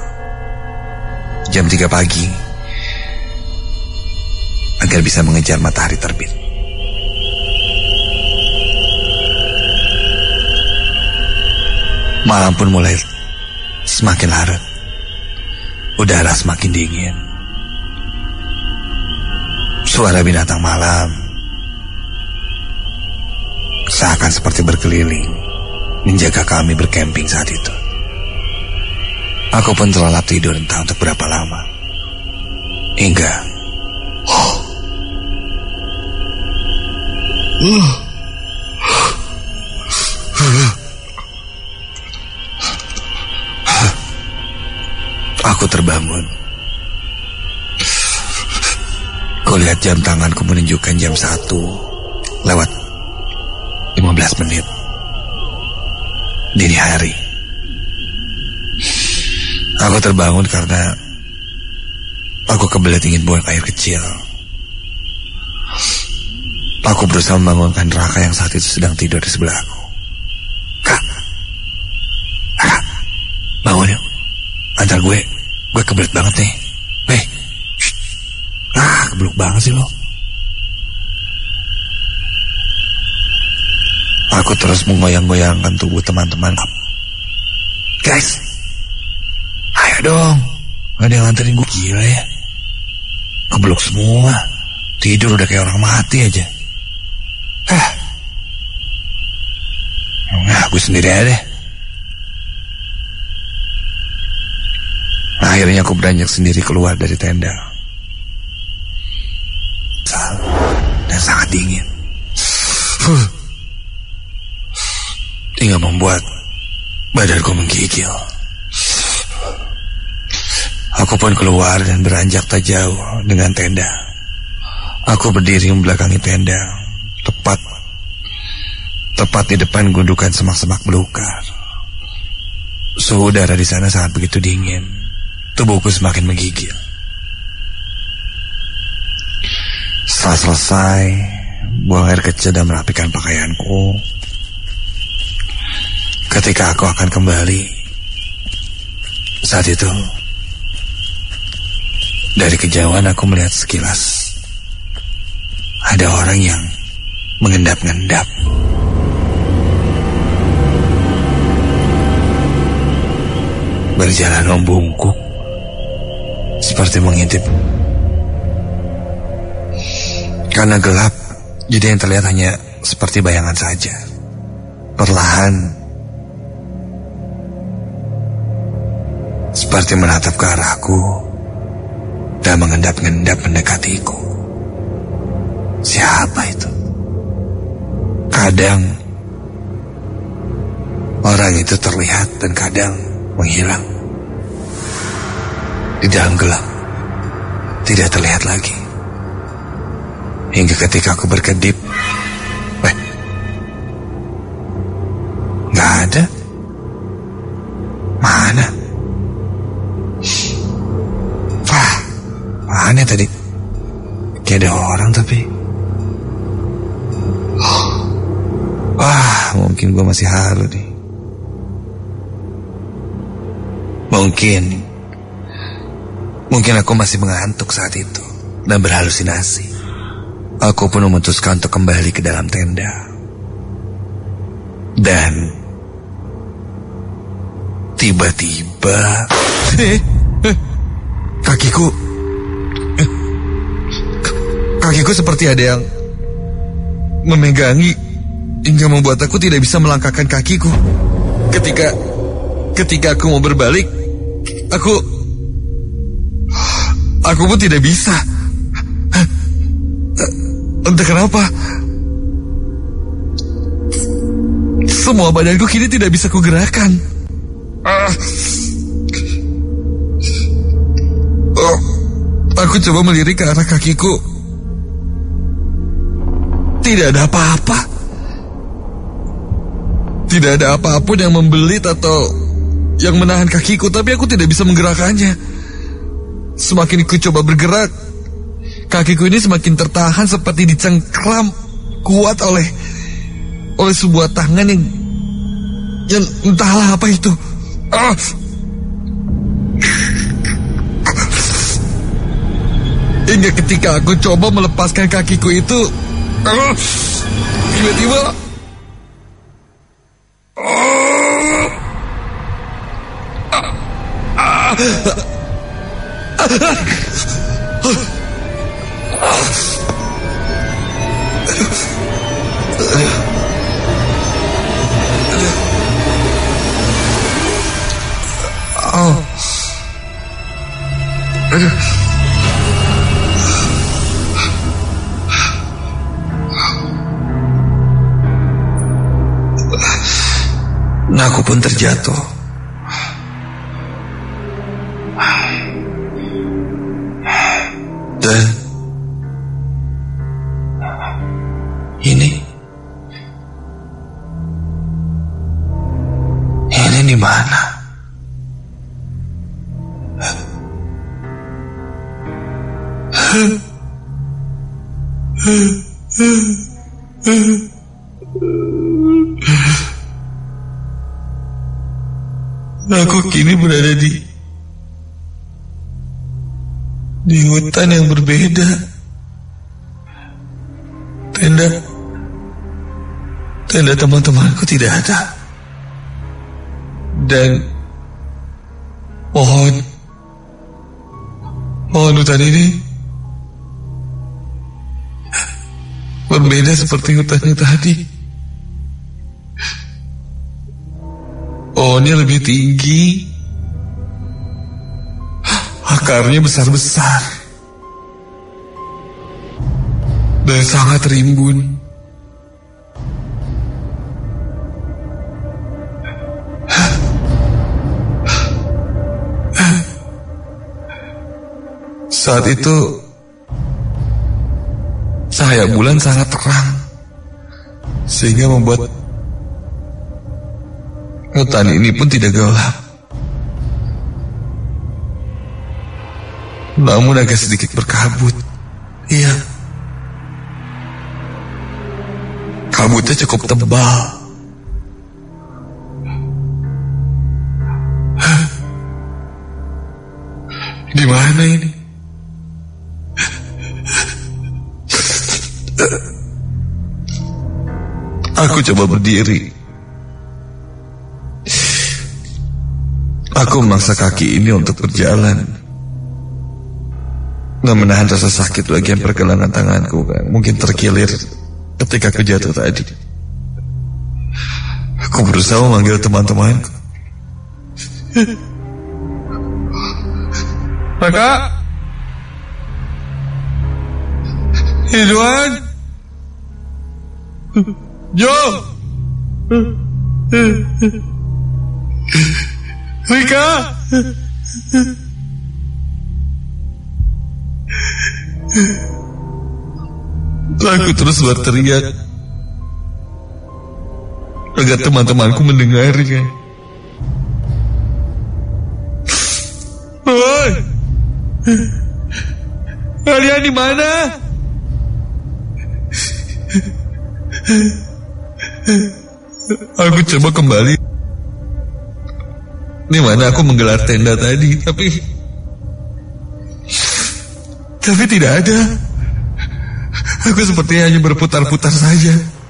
pagi agar bisa mengejar matahari terbit. Malam pun mulai semakin larut. Udara semakin dingin. Suara binatang malam seakan seperti berkeliling menjaga kami bercamping saat itu. Aku pun terlelap tidur entah untuk berapa lama. Hingga aku terbangun. Kulihat jam tanganku menunjukkan jam 1:15 dini hari. Aku terbangun karena aku kebelet ingin buang air kecil. Aku berusaha membangunkan Raka yang saat itu sedang tidur di sebelahku. Kak, bangun yuk. Antar gue kebelet banget nih. Kebelet banget sih lo. Aku terus menggoyang-goyangkan tubuh teman-teman. Guys, ayo dong, ada yang nganterin gue. Gila ya, keblok semua. Tidur udah kayak orang mati aja. Gue sendiri aja deh. Akhirnya aku beranjak sendiri keluar dari tenda. Dan sangat dingin. 3 membuat Badanku menggigil. Aku pun keluar dan beranjak tak jauh dengan tenda. Aku berdiri membelakangi tenda, tepat di depan gundukan semak-semak belukar. Suhu udara di sana sangat begitu dingin. Tubuhku semakin menggigil. Setelah selesai buang air kecil dan merapikan pakaianku, ketika aku akan kembali, saat itu dari kejauhan aku melihat sekilas ada orang yang mengendap-ngendap. Berjalan membungkuk seperti mengintip. Karena gelap, jadi yang terlihat hanya seperti bayangan saja. Perlahan, seperti menatap ke arahku dan mengendap-ngendap mendekatiku. Siapa itu? Kadang orang itu terlihat dan kadang menghilang. Di dalam gelap, tidak terlihat lagi. Hingga ketika aku berkedip, nggak ada. Mana? Mana tadi? Kayak ada orang tapi. Mungkin gue masih halu nih. Mungkin aku masih mengantuk saat itu dan berhalusinasi. Aku pun memutuskan untuk kembali ke dalam tenda. Dan tiba-tiba kakiku seperti ada yang memegangi hingga membuat aku tidak bisa melangkahkan kakiku. Ketika aku mau berbalik, aku pun tidak bisa. Entah kenapa, semua badanku kini tidak bisa kugerakkan. Aku coba melirik ke arah kakiku. Tidak ada apa-apa. Tidak ada apapun yang membelit atau yang menahan kakiku, tapi aku tidak bisa menggerakkannya. Semakin ku coba bergerak, kakiku ini semakin tertahan seperti dicengkram kuat oleh sebuah tangan yang entahlah apa itu. Hingga ketika aku coba melepaskan kakiku itu, tiba-tiba Nah, aku pun terjatuh. Dan ini di mana? Aku kini berada di hutan yang berbeda. Tenda teman-temanku tidak ada. Dan pohon hutan ini berbeda seperti hutan yang tadi. Pohonnya lebih tinggi, akarnya besar-besar, dan sangat rimbun. Saat itu cahaya bulan sangat terang, sehingga membuat hutan ini pun tidak gelap, namun agak sedikit berkabut. Iya, kabutnya cukup tebal. Di mana ini? Aku coba berdiri. Aku memaksa kaki ini untuk berjalan dan menahan rasa sakit bagian pergelangan tanganku yang mungkin terkilir ketika aku jatuh tadi. Aku berusaha memanggil teman-temanku. Kakak, Ridwan, Jo, Rika. Aku terus berteriak agar teman-temanku mendengarnya. Woi, kalian di mana? Aku coba kembali di mana aku menggelar tenda tadi, tapi tidak ada. Aku sepertinya hanya berputar-putar saja.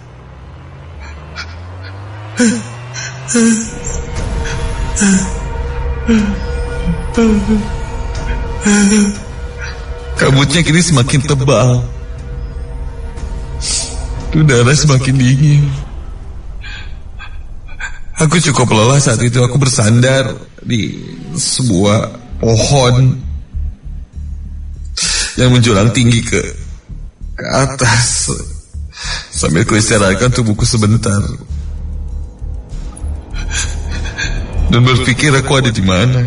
Kabutnya kini semakin tebal. Udara semakin dingin. Aku cukup lelah saat itu. Aku bersandar di sebuah pohon yang menjulang tinggi ke atas sambil ku istirahatkan tubuhku sebentar dan berpikir aku ada di mana.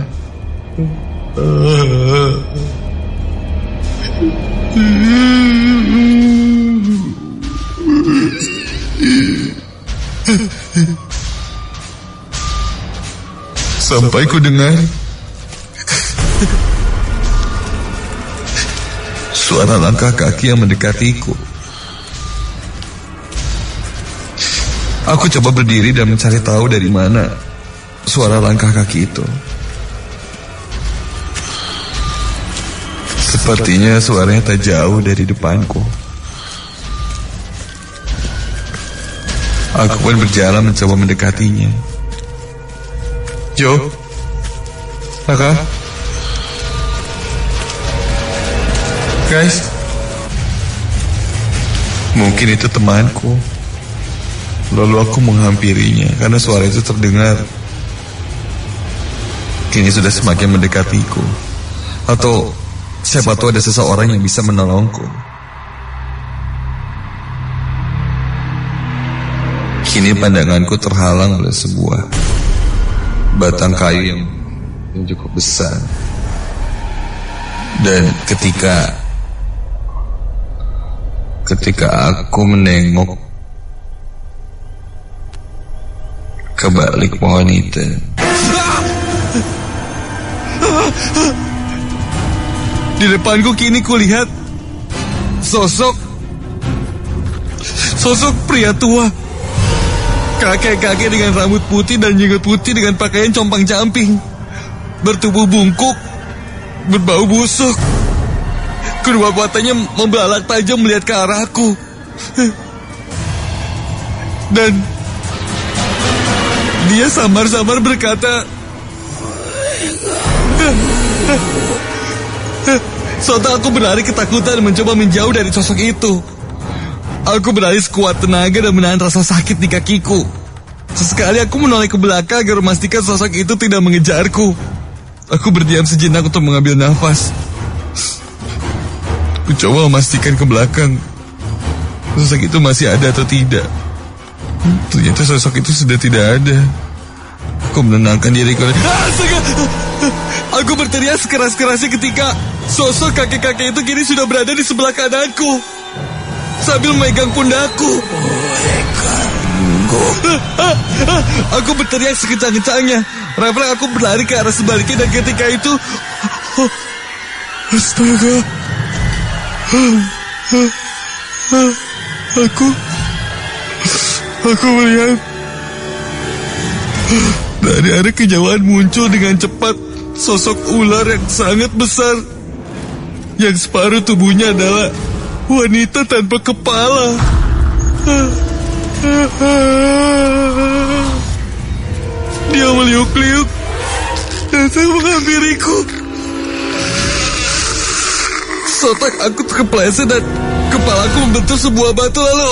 Sampai ku dengar suara langkah kaki yang mendekatiku. Aku coba berdiri dan mencari tahu dari mana suara langkah kaki itu. Sepertinya suaranya tak jauh dari depanku. Aku pun berjalan mencoba mendekatinya. Jo, Kakak, guys, mungkin itu temanku. Lalu aku menghampirinya karena suara itu terdengar. Kini sudah semakin mendekatiku. Atau siapa tahu ada seseorang yang bisa menolongku. Kini pandanganku terhalang oleh sebuah batang kayu yang cukup besar. Dan ketika aku menengok ke balik pohon itu, di depanku kini kulihat sosok pria tua, kakek-kakek dengan rambut putih dan jenggot putih dengan pakaian compang-camping, bertubuh bungkuk, berbau busuk. Kedua matanya membelalak tajam melihat ke arahku. Dan dia samar-samar berkata, sontak aku berlari ketakutan dan mencoba menjauh dari sosok itu. Aku berlari sekuat tenaga dan menahan rasa sakit di kakiku. Sesekali aku menoleh ke belakang agar memastikan sosok itu tidak mengejarku. Aku berdiam sejenak untuk mengambil nafas. Aku coba memastikan ke belakang sosok itu masih ada atau tidak. Ternyata sosok itu sudah tidak ada. Aku menenangkan diriku. Aku berteriak sekeras-kerasnya ketika Sosok kakek-kakek itu kini sudah berada di sebelah kananku, sambil memegang pundakku. Aku berteriak sekencang-kencangnya. Refleks aku berlari ke arah sebaliknya dan ketika itu, astaga, aku melihat dari arah kejauhan muncul dengan cepat sosok ular yang sangat besar, yang separuh tubuhnya adalah wanita tanpa kepala. Dia meliuk-liuk datang menghampiriku. Sontak aku terkepleset dan kepalaku membentur sebuah batu lalu.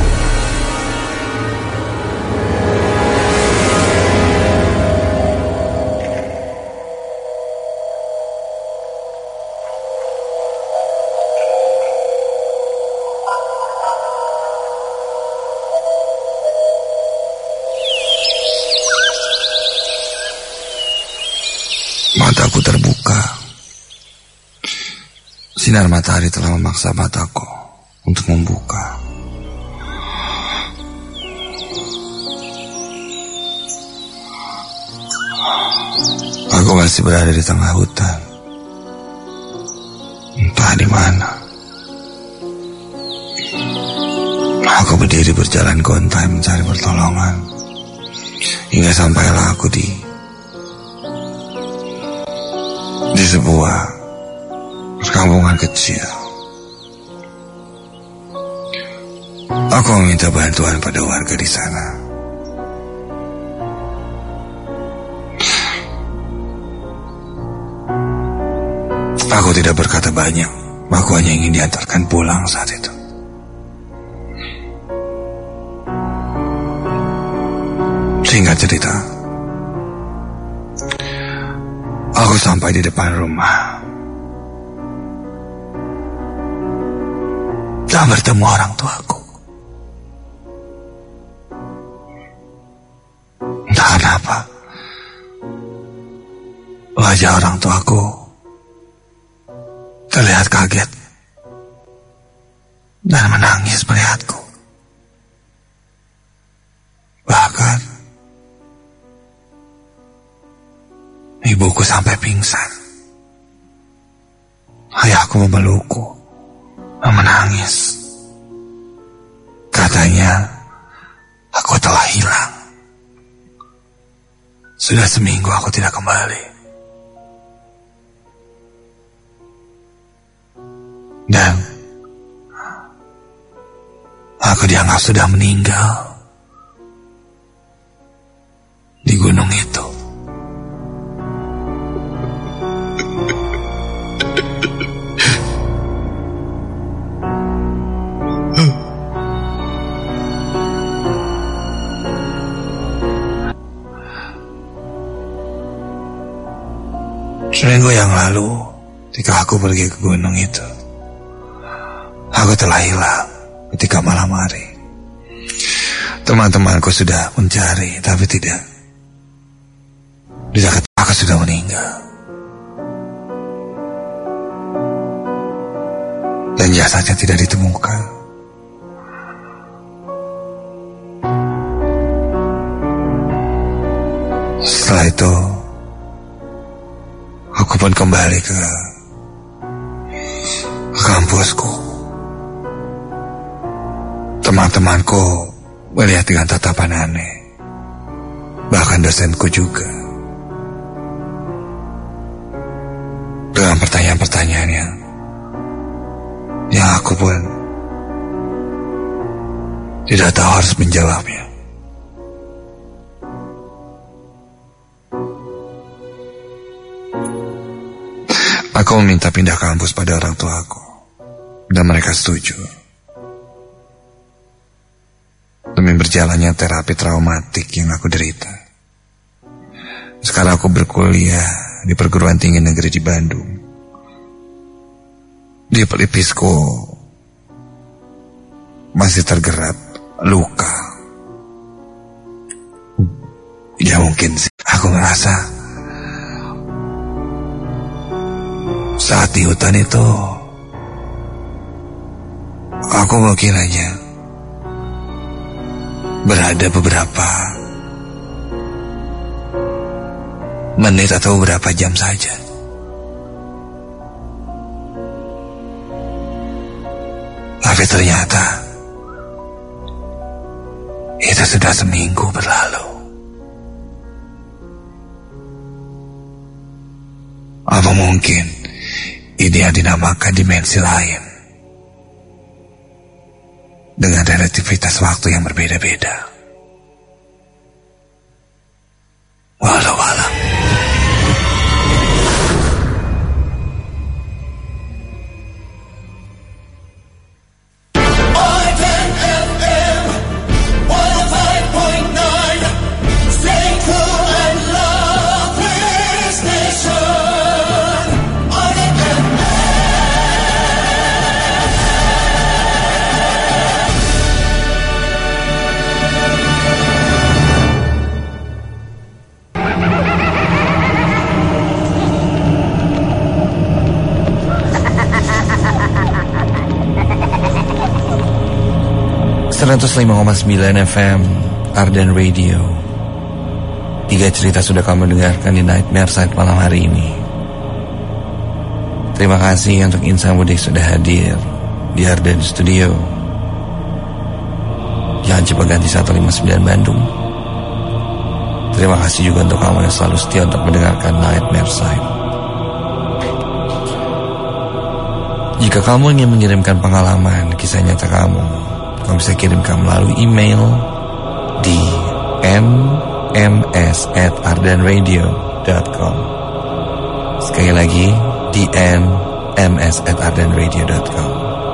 Mataku terbuka. Sinar matahari telah memaksa mataku untuk membuka. Aku masih berada di tengah hutan. Entah di mana. Aku berdiri berjalan gontai mencari pertolongan. Hingga sampailah aku di sebuah perkampungan kecil. Aku meminta bantuan pada warga di sana. Aku tidak berkata banyak. Aku hanya ingin diantarkan pulang saat itu. Singkat cerita, aku sampai di depan rumah dan bertemu orang tuaku. Entah kenapa, wajah orang tuaku terlihat kaget dan menangis melihatku. Bahkan ibuku sampai pingsan. Ayahku memelukku dan menangis. Katanya, aku telah hilang. Sudah seminggu aku tidak kembali. Dan aku dianggap sudah meninggal di gunung itu. Seminggu yang lalu, ketika aku pergi ke gunung itu, aku telah hilang ketika malam hari. Teman-temanku sudah mencari, tapi tidak. Di dekat aku sudah meninggal. Dan jasadnya tidak ditemukan. Setelah itu, aku pun kembali ke kampusku. Teman-temanku melihat dengan tatapan aneh. Bahkan dosenku juga. Dengan pertanyaan-pertanyaan yang aku pun tidak tahu harus menjawabnya. Aku meminta pindah kampus pada orang tuaku, dan mereka setuju. Demi berjalannya terapi traumatik yang aku derita. Sekarang aku berkuliah di perguruan tinggi negeri di Bandung. Di pelipisku masih tergerak luka. Ya mungkin sih, aku ngerasa Saat di hutan itu, aku mungkin hanya berada beberapa menit atau beberapa jam saja. Tapi ternyata itu sudah seminggu berlalu. Apa mungkin ini yang dinamakan dimensi lain dengan relativitas waktu yang berbeda-beda? Walau alam. .9 FM Arden Radio. 3 cerita sudah kamu dengarkan di Nightmare Side malam hari ini. Terima kasih untuk Insan Mudik sudah hadir di Arden Studio Jalan Cipaganti 159 Bandung. Terima kasih juga untuk kamu yang selalu setia untuk mendengarkan Nightmare Side. Jika kamu ingin mengirimkan pengalaman kisah nyata kamu bisa kirimkan melalui email di nms@ardenradio.com. Sekali lagi di nms@ardenradio.com.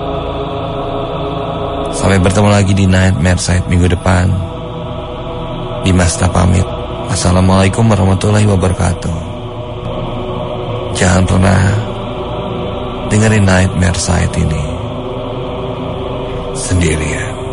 Sampai bertemu lagi di Nightmare Side minggu depan. Dimas pamit. Assalamualaikum warahmatullahi wabarakatuh. Jangan pernah dengerin Nightmare Side ini sendirian.